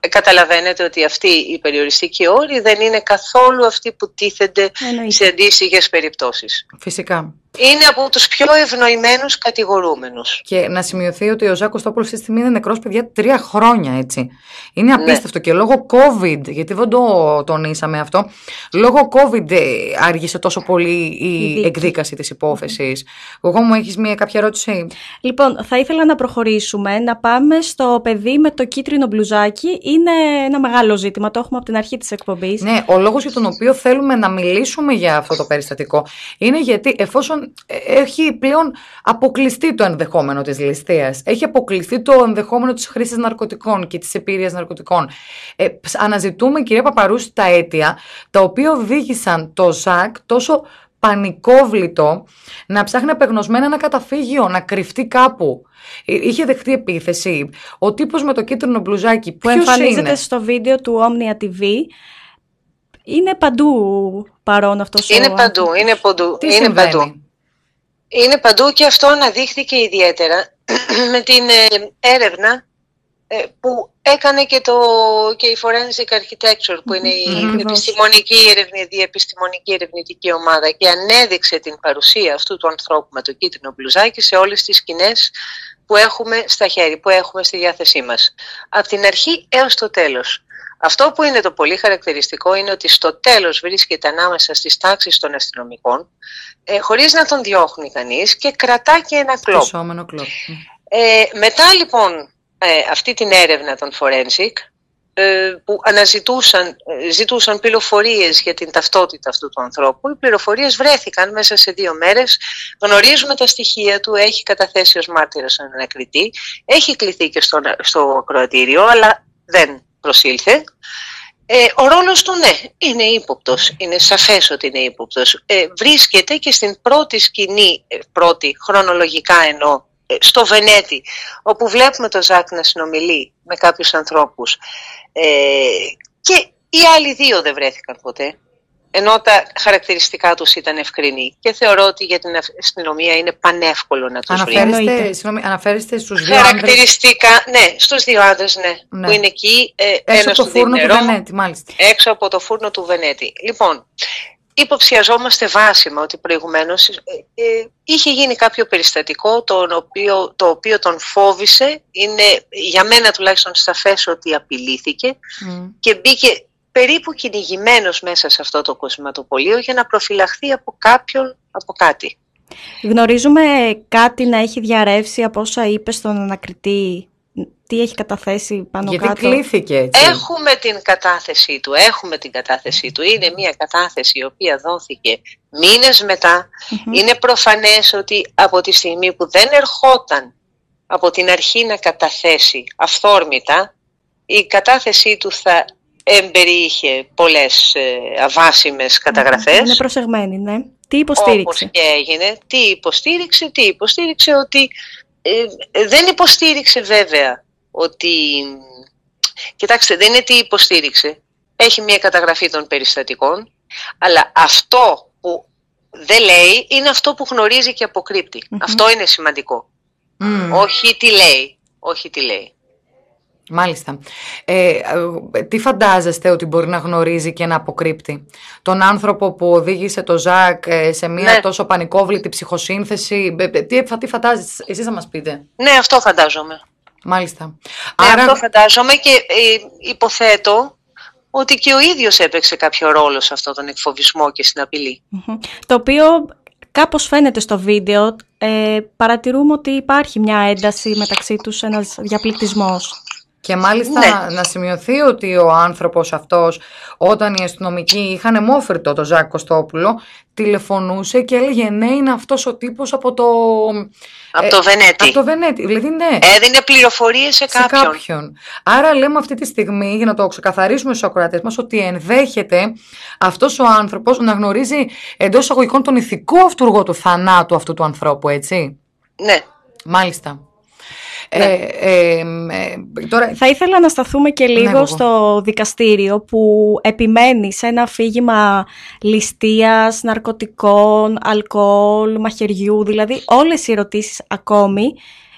καταλαβαίνετε ότι αυτοί οι περιοριστικοί όροι δεν είναι καθόλου αυτοί που τίθενται Εννοείται. σε αντίστοιχες περιπτώσεις.
Φυσικά.
Είναι από τους πιο ευνοημένους κατηγορούμενους.
Και να σημειωθεί ότι ο Ζακ Κωστόπουλος αυτή τη στιγμή είναι νεκρός, παιδιά, τρία χρόνια, έτσι. Είναι απίστευτο. Ναι. Και λόγω COVID, γιατί δεν το τονίσαμε αυτό, λόγω COVID άργησε τόσο πολύ η, η εκδίκαση της υπόθεσης. Mm-hmm. Εγώ μου έχεις μία κάποια ερώτηση?
Λοιπόν, θα ήθελα να προχωρήσουμε, να πάμε στο παιδί με το κίτρινο μπλουζάκι. Είναι ένα μεγάλο ζήτημα, το έχουμε από την αρχή της εκπομπής.
Ναι, ο λόγος για τον οποίο θέλουμε να μιλήσουμε για αυτό το περιστατικό είναι γιατί εφόσον έχει πλέον αποκλειστεί το ενδεχόμενο της ληστείας, έχει αποκλειστεί το ενδεχόμενο της χρήσης ναρκωτικών και της επίρρειας ναρκωτικών. Ε, αναζητούμε, κυρία Παπαρούση, τα αίτια τα οποία οδήγησαν το Ζακ τόσο πανικόβλητο να ψάχνει απεγνωσμένα ένα καταφύγιο, να κρυφτεί κάπου. Είχε δεχτεί επίθεση. Ο τύπος με το κίτρινο μπλουζάκι,
που εμφανίζεται είναι? στο βίντεο του Omnia τι βι. Είναι παντού παρόν αυτός
είναι
ο...
Παντού, είναι παντού.
Τι
είναι παντού. Είναι παντού και αυτό αναδείχθηκε ιδιαίτερα με την ε, έρευνα ε, που έκανε και, το, και η Forensic Architecture, που είναι η mm-hmm. επιστημονική, ερευνη, η επιστημονική ερευνητική ομάδα, και ανέδειξε την παρουσία αυτού του ανθρώπου με το κίτρινο μπλουζάκι σε όλες τις σκηνές που έχουμε στα χέρια, που έχουμε στη διάθεσή μας. Από την αρχή έως το τέλος. Αυτό που είναι το πολύ χαρακτηριστικό είναι ότι στο τέλος βρίσκεται ανάμεσα στις τάξεις των αστυνομικών, ε, χωρίς να τον διώχνει κανείς, και κρατά και ένα κλόπ. Ε, μετά λοιπόν ε, αυτή την έρευνα των Forensic, ε, που αναζητούσαν, ζητούσαν πληροφορίες για την ταυτότητα αυτού του ανθρώπου, οι πληροφορίες βρέθηκαν μέσα σε δύο μέρες. Γνωρίζουμε τα στοιχεία του, έχει καταθέσει ως μάρτυρας στον ανακριτή, έχει κληθεί και στο, στο ακροατήριο, αλλά δεν προσήλθε. Ε, ο ρόλος του, ναι, είναι ύποπτος, είναι σαφές ότι είναι ύποπτος. Ε, βρίσκεται και στην πρώτη σκηνή, ε, πρώτη χρονολογικά εννοώ, ε, στο Βενέτι, όπου βλέπουμε τον Ζακ να συνομιλεί με κάποιους ανθρώπους. Ε, και οι άλλοι δύο δεν βρέθηκαν ποτέ, ενώ τα χαρακτηριστικά τους ήταν ευκρινή, και θεωρώ ότι για την αστυνομία είναι πανεύκολο να τους βρει.
Αναφέρεστε στους δύο
χαρακτηριστικά, άντρες. Ναι, στους δύο άντρες, ναι, ναι, που είναι εκεί, ε,
έξω από το φούρνο του Βενέτι, μάλιστα.
Έξω από το φούρνο του Βενέτι. Λοιπόν, υποψιαζόμαστε βάσιμα ότι προηγουμένως ε, ε, είχε γίνει κάποιο περιστατικό τον οποίο, το οποίο τον φόβησε. Είναι για μένα τουλάχιστον σαφές ότι απειλήθηκε mm. και μπήκε περίπου κυνηγημένος μέσα σε αυτό το κοσηματοπωλείο για να προφυλαχθεί από κάποιον, από κάτι.
Γνωρίζουμε κάτι να έχει διαρρεύσει από όσα είπε στον ανακριτή, τι έχει καταθέσει πάνω
γιατί
κάτω?
Γιατί κλήθηκε έτσι.
Έχουμε την κατάθεσή του, έχουμε την κατάθεσή του. Είναι μια κατάθεση η οποία δόθηκε μήνες μετά. Mm-hmm. Είναι προφανές ότι από τη στιγμή που δεν ερχόταν από την αρχή να καταθέσει αυθόρμητα, η κατάθεσή του θα εμπεριείχε πολλές ε, αβάσιμες καταγραφές.
Είναι προσεγμένη, ναι. Τι υποστήριξε?
Όπως και έγινε. Τι υποστήριξε, τι υποστήριξε ότι... Ε, δεν υποστήριξε βέβαια ότι... Κοιτάξτε, δεν είναι τι υποστήριξε. Έχει μια καταγραφή των περιστατικών, αλλά αυτό που δεν λέει είναι αυτό που γνωρίζει και αποκρύπτει. Mm-hmm. Αυτό είναι σημαντικό. Mm. Όχι τι λέει. Όχι τι λέει.
Μάλιστα. Ε, τι φαντάζεστε ότι μπορεί να γνωρίζει και να αποκρύπτει? Τον άνθρωπο που οδήγησε το Ζακ σε μια ναι. τόσο πανικόβλητη ψυχοσύνθεση. Τι, τι φαντάζεστε, εσείς θα μας πείτε?
Ναι, αυτό φαντάζομαι.
Μάλιστα.
Ναι, Άρα... αυτό φαντάζομαι και ε, υποθέτω ότι και ο ίδιος έπαιξε κάποιο ρόλο σε αυτόν τον εκφοβισμό και στην απειλή.
Mm-hmm. Το οποίο κάπως φαίνεται στο βίντεο. Ε, παρατηρούμε ότι υπάρχει μια ένταση μεταξύ τους, ένας διαπληκτισμός.
Και μάλιστα ναι. να σημειωθεί ότι ο άνθρωπος αυτός, όταν οι αστυνομικοί είχαν αιμόφυρτο το Ζακ Κωστόπουλο, τηλεφωνούσε και έλεγε ναι, είναι αυτός ο τύπος από το...
Από ε, το Βενέτι.
Από το Βενέτι, δηλαδή ναι.
Έδινε πληροφορίες σε κάποιον.
σε κάποιον. Άρα λέμε αυτή τη στιγμή, για να το ξεκαθαρίσουμε στους ακροατές μας, ότι ενδέχεται αυτός ο άνθρωπος να γνωρίζει εντός εισαγωγικών τον ηθικό αυτούργο του θανάτου αυτού του ανθρώπου, έτσι.
Ναι.
Μάλιστα.
Ναι. Ε, ε, ε, τώρα... Θα ήθελα να σταθούμε και λίγο ναι, στο δικαστήριο που επιμένει σε ένα αφήγημα ληστείας, ναρκωτικών, αλκοόλ, μαχαιριού, δηλαδή όλες οι ερωτήσεις ακόμη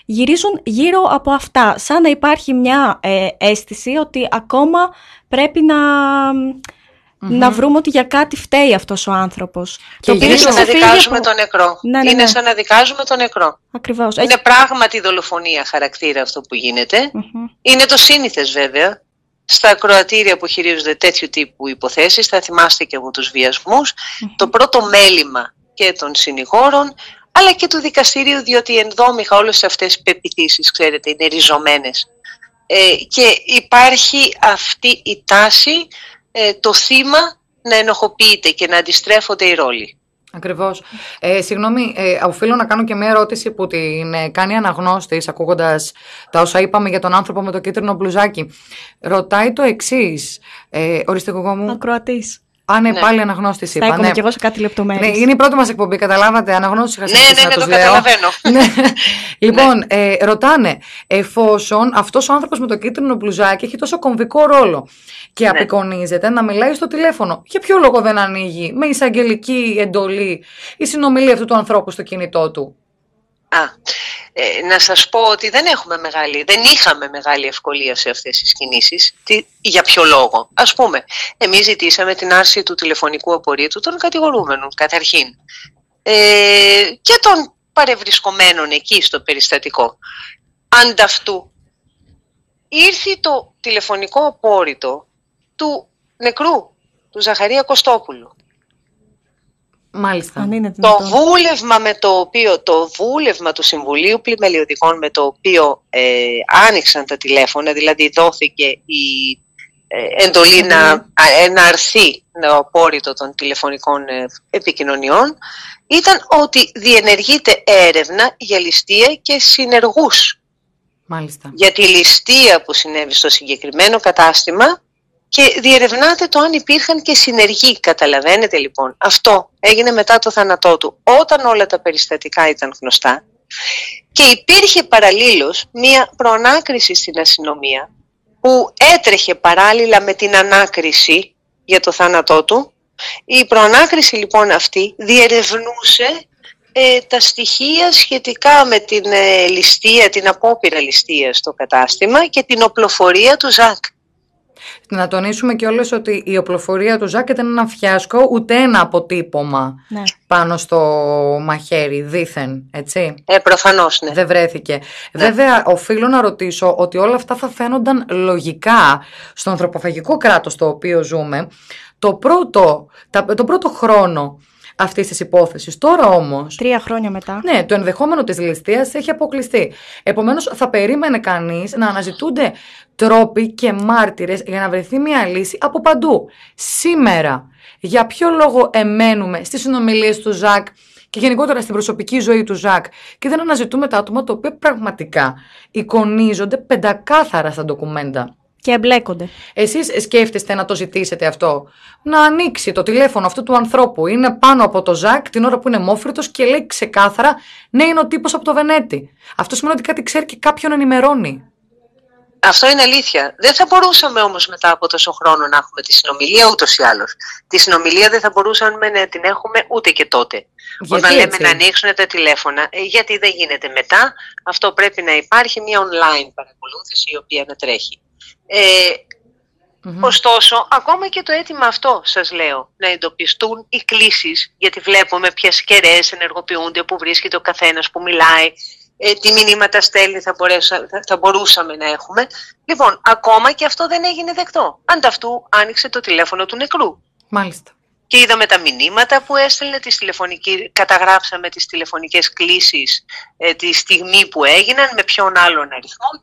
γυρίζουν γύρω από αυτά. Σαν να υπάρχει μια ε, αίσθηση ότι ακόμα πρέπει να... Mm-hmm. να βρούμε ότι για κάτι φταίει αυτός ο άνθρωπος.
Και είναι σαν να δικάζουμε από... τον νεκρό.
Ναι, ναι,
είναι
ναι.
σαν να δικάζουμε τον νεκρό.
Ακριβώς.
Είναι Έχει... πράγματι δολοφονία χαρακτήρα αυτό που γίνεται. Mm-hmm. Είναι το σύνηθες βέβαια. Στα ακροατήρια που χειρίζονται τέτοιου τύπου υποθέσεις, θα θυμάστε και από τους βιασμούς, mm-hmm. το πρώτο μέλημα και των συνηγόρων, αλλά και του δικαστηρίου, διότι ενδόμηχα όλες αυτές οι πεποιθήσεις, ξέρετε, είναι ριζωμένες. Ε, και υπάρχει αυτή η τάση Ε, το θύμα να ενοχοποιείται και να αντιστρέφονται οι ρόλοι.
Ακριβώς. Ε, συγγνώμη, ε, οφείλω να κάνω και μια ερώτηση που την ε, κάνει αναγνώστης, ακούγοντας τα όσα είπαμε για τον άνθρωπο με το κίτρινο μπλουζάκι. Ρωτάει το εξής, ε, ορίστε εγώ μου.
Ακροατής.
Α, ναι,
ναι.
πάλι αναγνώστης είπα.
Στέκομαι
ναι.
και εγώ σε κάτι λεπτομέρειες.
Ναι, είναι η πρώτη μας εκπομπή, καταλάβατε, αναγνώστης είχα
ναι, ναι, ναι,
να
το
λέω.
καταλαβαίνω.
ναι. Λοιπόν, ε, ρωτάνε, εφόσον αυτός ο άνθρωπος με το κίτρινο μπλουζάκι έχει τόσο κομβικό ρόλο και ναι. απεικονίζεται να μιλάει στο τηλέφωνο, για ποιο λόγο δεν ανοίγει με εισαγγελική εντολή η συνομιλία αυτού του ανθρώπου στο κινητό του?
Α, ε, να σας πω ότι δεν έχουμε μεγάλη, δεν είχαμε μεγάλη ευκολία σε αυτές τις κινήσεις. Τι, για ποιο λόγο? Ας πούμε, εμείς ζητήσαμε την άρση του τηλεφωνικού απορρίτου των κατηγορούμενων καταρχήν ε, και των παρευρισκομένων εκεί στο περιστατικό. Ανταυτού ήρθε το τηλεφωνικό απόρριτο του νεκρού, του Ζαχαρία Κωστόπουλου.
Μάλιστα.
Το βούλευμα, με το, οποίο, το βούλευμα του Συμβουλίου Πλημελιωδικών με το οποίο ε, άνοιξαν τα τηλέφωνα, δηλαδή δόθηκε η ε, εντολή mm-hmm. να, να αρθεί το απόρριτο των τηλεφωνικών ε, επικοινωνιών, ήταν ότι διενεργείται έρευνα για ληστεία και συνεργούς.
Μάλιστα.
Για τη ληστεία που συνέβη στο συγκεκριμένο κατάστημα και διερευνάται το αν υπήρχαν και συνεργοί. Καταλαβαίνετε λοιπόν. Αυτό έγινε μετά το θάνατό του, όταν όλα τα περιστατικά ήταν γνωστά και υπήρχε παραλλήλως μία προανάκριση στην αστυνομία που έτρεχε παράλληλα με την ανάκριση για το θάνατό του. Η προανάκριση λοιπόν αυτή διερευνούσε ε, τα στοιχεία σχετικά με την ε, ληστεία, την απόπειρα ληστεία στο κατάστημα και την οπλοφορία του Ζακ.
Να τονίσουμε κιόλας ότι η οπλοφορία του Ζακ ήταν ένα φιάσκο, ούτε ένα αποτύπωμα ναι. πάνω στο μαχαίρι, δήθεν, έτσι.
Ε, προφανώς, ναι.
Δεν βρέθηκε. Ναι. Βέβαια, οφείλω να ρωτήσω ότι όλα αυτά θα φαίνονταν λογικά στο ανθρωποφαγικό κράτος το οποίο ζούμε το πρώτο, το πρώτο χρόνο αυτής της υπόθεσης. Τώρα όμως,
τρία χρόνια μετά,
ναι, το ενδεχόμενο της ληστείας έχει αποκλειστεί. Επομένως, θα περίμενε κανείς να αναζητούνται τρόποι και μάρτυρες για να βρεθεί μια λύση από παντού. Σήμερα, για ποιο λόγο εμένουμε στις συνομιλίες του Ζακ και γενικότερα στην προσωπική ζωή του Ζακ και δεν αναζητούμε τα άτομα τα οποία πραγματικά εικονίζονται πεντακάθαρα στα ντοκουμέντα.
Και εμπλέκονται.
Εσείς σκέφτεστε να το ζητήσετε αυτό? Να ανοίξει το τηλέφωνο αυτού του ανθρώπου. Είναι πάνω από το Ζακ την ώρα που είναι μόφριτος και λέει ξεκάθαρα ναι, είναι ο τύπος από το Βενέτη. Αυτό σημαίνει ότι κάτι ξέρει και κάποιον ενημερώνει.
Αυτό είναι αλήθεια. Δεν θα μπορούσαμε όμως μετά από τόσο χρόνο να έχουμε τη συνομιλία ούτως ή άλλως. Τη συνομιλία δεν θα μπορούσαμε να την έχουμε ούτε και τότε. Γιατί όταν λέμε έτσι να ανοίξουν τα τηλέφωνα, γιατί δεν γίνεται μετά. Αυτό πρέπει να υπάρχει μια online παρακολούθηση η οποία να τρέχει. Ε, mm-hmm. Ωστόσο, ακόμα και το αίτημα αυτό σας λέω, να εντοπιστούν οι κλήσεις, γιατί βλέπουμε ποιες κεραίες ενεργοποιούνται, που βρίσκεται ο καθένας που μιλάει, ε, τι μηνύματα στέλνει θα, μπορέσα, θα, θα μπορούσαμε να έχουμε. Λοιπόν, ακόμα και αυτό δεν έγινε δεκτό. Ανταυτού άνοιξε το τηλέφωνο του νεκρού.
Μάλιστα.
Και είδαμε τα μηνύματα που έστελνε, τις καταγράψαμε τις τηλεφωνικές κλήσεις ε, τη στιγμή που έγιναν, με ποιον άλλον αριθμό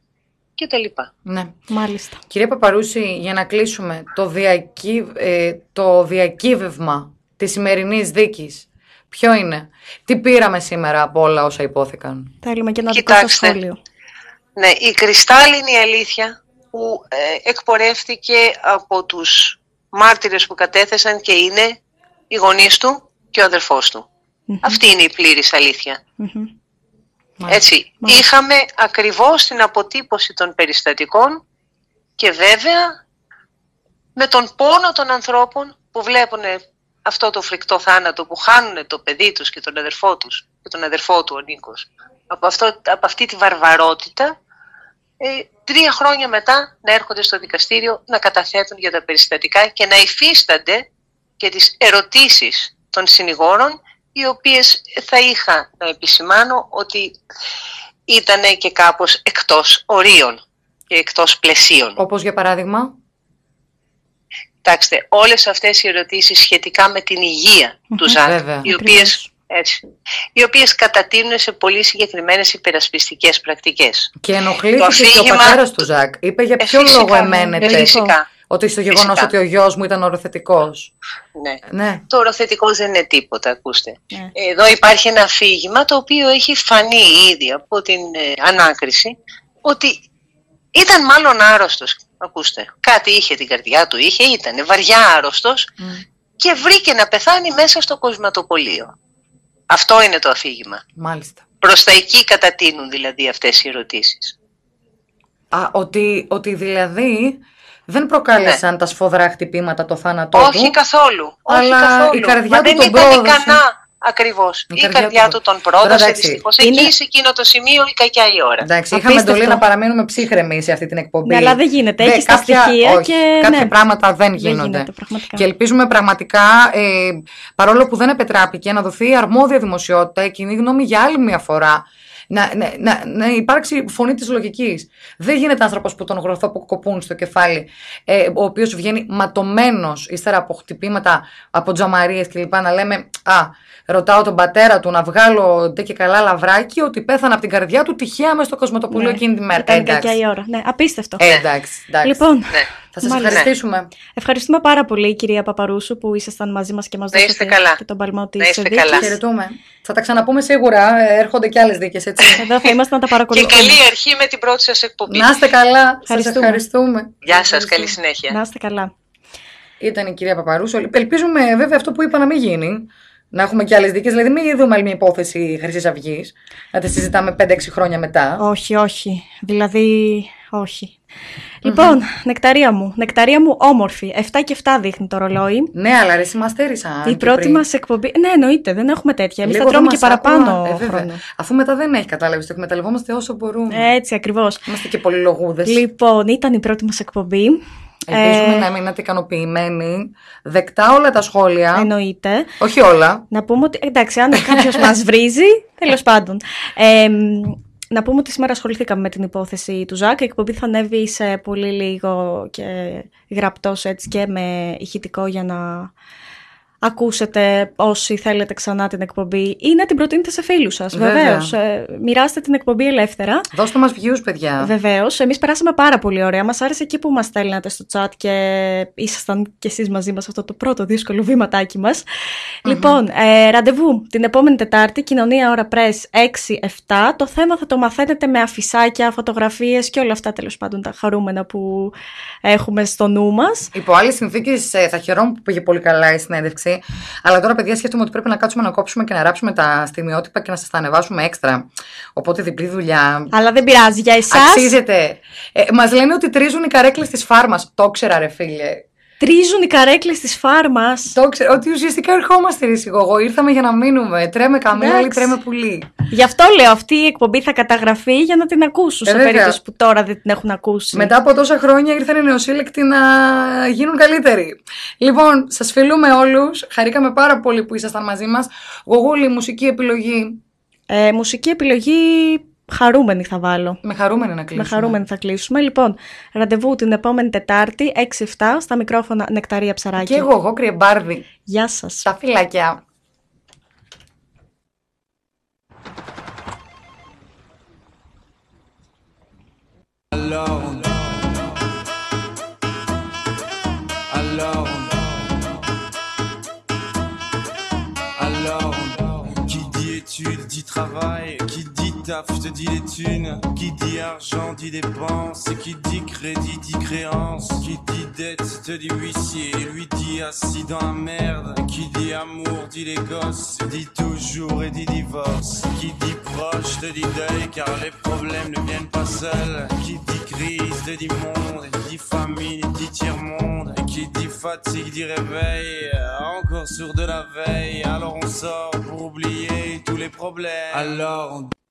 και τα λοιπά.
Ναι.
Μάλιστα.
Κυρία Παπαρούση, για να κλείσουμε, το, διακύβ, ε, το διακύβευμα της σημερινής δίκης, ποιο είναι? Τι πήραμε σήμερα από όλα όσα υπόθηκαν?
Θέλουμε και ένα δικό σας σχόλιο.
Ναι, η κρυστάλλινη αλήθεια που ε, εκπορεύτηκε από τους μάρτυρες που κατέθεσαν και είναι οι γονείς του και ο αδερφός του. Mm-hmm. Αυτή είναι η πλήρης αλήθεια. Mm-hmm. Έτσι, Μάλιστα. Είχαμε ακριβώς την αποτύπωση των περιστατικών και βέβαια με τον πόνο των ανθρώπων που βλέπουν αυτό το φρικτό θάνατο, που χάνουν το παιδί τους και τον αδερφό τους και τον αδερφό του ο Νίκος από, αυτό, από αυτή τη βαρβαρότητα, ε, τρία χρόνια μετά να έρχονται στο δικαστήριο να καταθέτουν για τα περιστατικά και να υφίστανται και τις ερωτήσεις των συνηγόρων, οι οποίες θα είχα να επισημάνω ότι ήταν και κάπως εκτός ορίων και εκτός πλαισίων.
Όπως για παράδειγμα?
Κοιτάξτε, όλες αυτές οι ερωτήσεις σχετικά με την υγεία του Ζακ,
Βέβαια.
οι οποίες, έτσι, οι οποίες κατατείνουν σε πολύ συγκεκριμένες υπερασπιστικές πρακτικές.
Και ενοχλήθηκε
αφήγημα...
και ο πατέρας του Ζακ. Είπε για ποιο
ε, φυσικά,
λόγο εμένετε.
ε, φυσικά.
Ότι στο γεγονός
Φυσικά.
ότι ο γιος μου ήταν οροθετικός.
Ναι.
Ναι.
Το οροθετικός δεν είναι τίποτα, ακούστε.
Ναι.
Εδώ υπάρχει ένα αφήγημα το οποίο έχει φανεί ήδη από την ε, ανάκριση ότι ήταν μάλλον άρρωστος. Ακούστε, κάτι είχε την καρδιά του, είχε, ήταν βαριά άρρωστος mm. και βρήκε να πεθάνει μέσα στο κοσματοπωλείο. Αυτό είναι το αφήγημα.
Μάλιστα.
Προς τα εκεί κατατείνουν δηλαδή αυτές οι ερωτήσεις.
Α, ότι, ότι δηλαδή δεν προκάλεσαν
ναι.
τα σφοδρά χτυπήματα το θάνατό
όχι
του.
Καθόλου.
Αλλά
όχι καθόλου.
η καρδιά
Μα
του
δεν
τον
ήταν
πρόδωσε.
ικανά. Ακριβώς. Η, η καρδιά, καρδιά του τον πρόδωσε, δυστυχώς.
Είναι...
Εκεί σε εκείνο το σημείο η κακιά η ώρα.
Εντάξει, είχαμε εντολή να παραμείνουμε ψύχρεμοι σε αυτή την εκπομπή.
Ναι, αλλά δεν γίνεται. Έχεις τα
κάποια,
στοιχεία
όχι,
και.
Κάποια
ναι.
πράγματα δεν γίνονται.
Δεν γίνεται,
και ελπίζουμε πραγματικά, ε, παρόλο που δεν επετράπηκε, να δοθεί αρμόδια δημοσιότητα και κοινή γνώμη για άλλη μια φορά. Να, να, να, να υπάρξει φωνή της λογικής. Δεν γίνεται άνθρωπος που τον γροθό που κοπούν στο κεφάλι, ε, ο οποίος βγαίνει ματωμένος ύστερα από χτυπήματα, από τζαμαρίες κλπ. Να λέμε, α, ρωτάω τον πατέρα του να βγάλω ντε και καλά λαβράκι, ότι πέθανε από την καρδιά του τυχαία μες στο κοσματοπούλιο
ναι.
εκείνη τη μέρα.
Ήταν κακιά η ώρα. Ναι, απίστευτο.
Ε, εντάξει, εντάξει.
Λοιπόν,
ναι.
θα σας ευχαριστήσουμε.
Ευχαριστούμε πάρα πολύ, κυρία Παπαρούσου, που ήσασταν μαζί μας και μας δώσατε και τον παλμό της δίκης.
Χαιρετούμε. Θα τα ξαναπούμε σίγουρα. Έρχονται και άλλες δίκες, έτσι.
Εδώ θα είμαστε να τα παρακολουθούμε.
Και καλή αρχή με την πρώτη σας εκπομπή.
Να είστε καλά. Σας ευχαριστούμε.
Γεια σας, καλή συνέχεια.
Να είστε καλά.
Ήταν η κυρία Παπαρούσου. Ελπίζουμε βέβαια αυτό που είπα να μην γίνει. Να έχουμε και άλλες δίκες. Δηλαδή, μην δούμε άλλη μια υπόθεση Χρυσής Αυγής. Να τη συζητάμε πέντε έξι χρόνια μετά.
Όχι, όχι. Δηλαδή, όχι. Mm-hmm. Λοιπόν, νεκταρία μου. Νεκταρία μου όμορφη. εφτά και εφτά δείχνει το ρολόι.
Ναι, αλλά ρε, συμμαστέρισα.
Η πρώτη μας εκπομπή. Ναι, εννοείται, δεν έχουμε τέτοια. Εμείς θα τρώμε και παραπάνω ε, χρόνο.
Αφού μετά δεν έχει κατάλαβη, το εκμεταλλευόμαστε όσο μπορούμε.
Έτσι, ακριβώς.
Είμαστε και πολυλογούδες.
Λοιπόν, ήταν η πρώτη μας εκπομπή.
Ελπίζουμε ε... να μείνατε ικανοποιημένοι. Δεκτά όλα τα σχόλια.
Εννοείται.
Όχι όλα.
Να πούμε ότι. Εντάξει, αν κάποιος μας βρίζει, τέλος πάντων. Ε, να πούμε ότι σήμερα ασχοληθήκαμε με την υπόθεση του Ζακ. Η εκπομπή θα ανέβει σε πολύ λίγο και γραπτός έτσι και με ηχητικό για να ακούσετε όσοι θέλετε ξανά την εκπομπή ή να την προτείνετε σε φίλους σας. Βεβαίως. Ε, μοιράστε την εκπομπή ελεύθερα.
Δώστε μας views, παιδιά.
Βεβαίως. Εμείς περάσαμε πάρα πολύ ωραία. Μας άρεσε εκεί που μας στέλνατε στο chat και ήσασταν κι εσείς μαζί μας αυτό το πρώτο δύσκολο βήματάκι μας. Mm-hmm. Λοιπόν, ε, ραντεβού την επόμενη Τετάρτη, Κοινωνία Ώρα Press έξι επτά. Το θέμα θα το μαθαίνετε με αφισάκια, φωτογραφίες και όλα αυτά τέλος πάντων τα χαρούμενα που έχουμε στο νου μας.
Υπό άλλες συνθήκες θα χαιρόμουν που πήγε πολύ καλά η συνέντευξη. Αλλά τώρα, παιδιά, σκέφτομαι ότι πρέπει να κάτσουμε να κόψουμε και να ράψουμε τα στιγμιότυπα και να σας τα ανεβάσουμε έξτρα. Οπότε διπλή δουλειά.
Αλλά δεν πειράζει για εσάς.
Αξίζεται. Ε, μας λένε ότι τρίζουν οι καρέκλες της φάρμας. Το ήξερα, ρε φίλε.
Τρίζουν οι καρέκλες της φάρμας.
Το ήξερα. Ότι ουσιαστικά ερχόμαστε, ρε σιγογό. Ήρθαμε για να μείνουμε. Τρέμε καμέλι, τρέμε πουλί.
Γι' αυτό λέω, αυτή η εκπομπή θα καταγραφεί για να την ακούσουν. Ε, σε περίπτωση που τώρα δεν την έχουν ακούσει.
Μετά από τόσα χρόνια ήρθαν οι νεοσύλλεκτοι να γίνουν καλύτεροι. Λοιπόν, σας φιλούμε όλους. Χαρήκαμε πάρα πολύ που ήσασταν μαζί μας. Γογούλη, μουσική επιλογή.
Ε, μουσική επιλογή. Χαρούμενη θα βάλω.
Με χαρούμενη να κλείσουμε.
Με χαρούμενη θα κλείσουμε. Λοιπόν, ραντεβού την επόμενη Τετάρτη, έξι επτά, στα μικρόφωνα Νεκταρία Ψαράκη.
Και εγώ, εγώ Κρυεμπάρδη.
Γεια σας.
Τα φιλάκια. Alone. Alone. Alone. Qui dit études dit travail, qui dit taf te dit les thunes, qui dit argent dit dépenses, qui dit crédit dit créance, qui dit dette te dit huissier, lui dit assis dans la merde, qui dit amour dit les gosses, dit toujours et dit divorce, qui dit proche te dit deuil car les problèmes ne viennent pas seuls, qui dit crise te dit monde, dit famine dit tiers-monde, qui dit fatigue dit réveil, encore sourd de la veille, alors on sort pour oublier tous les problèmes. Alors on...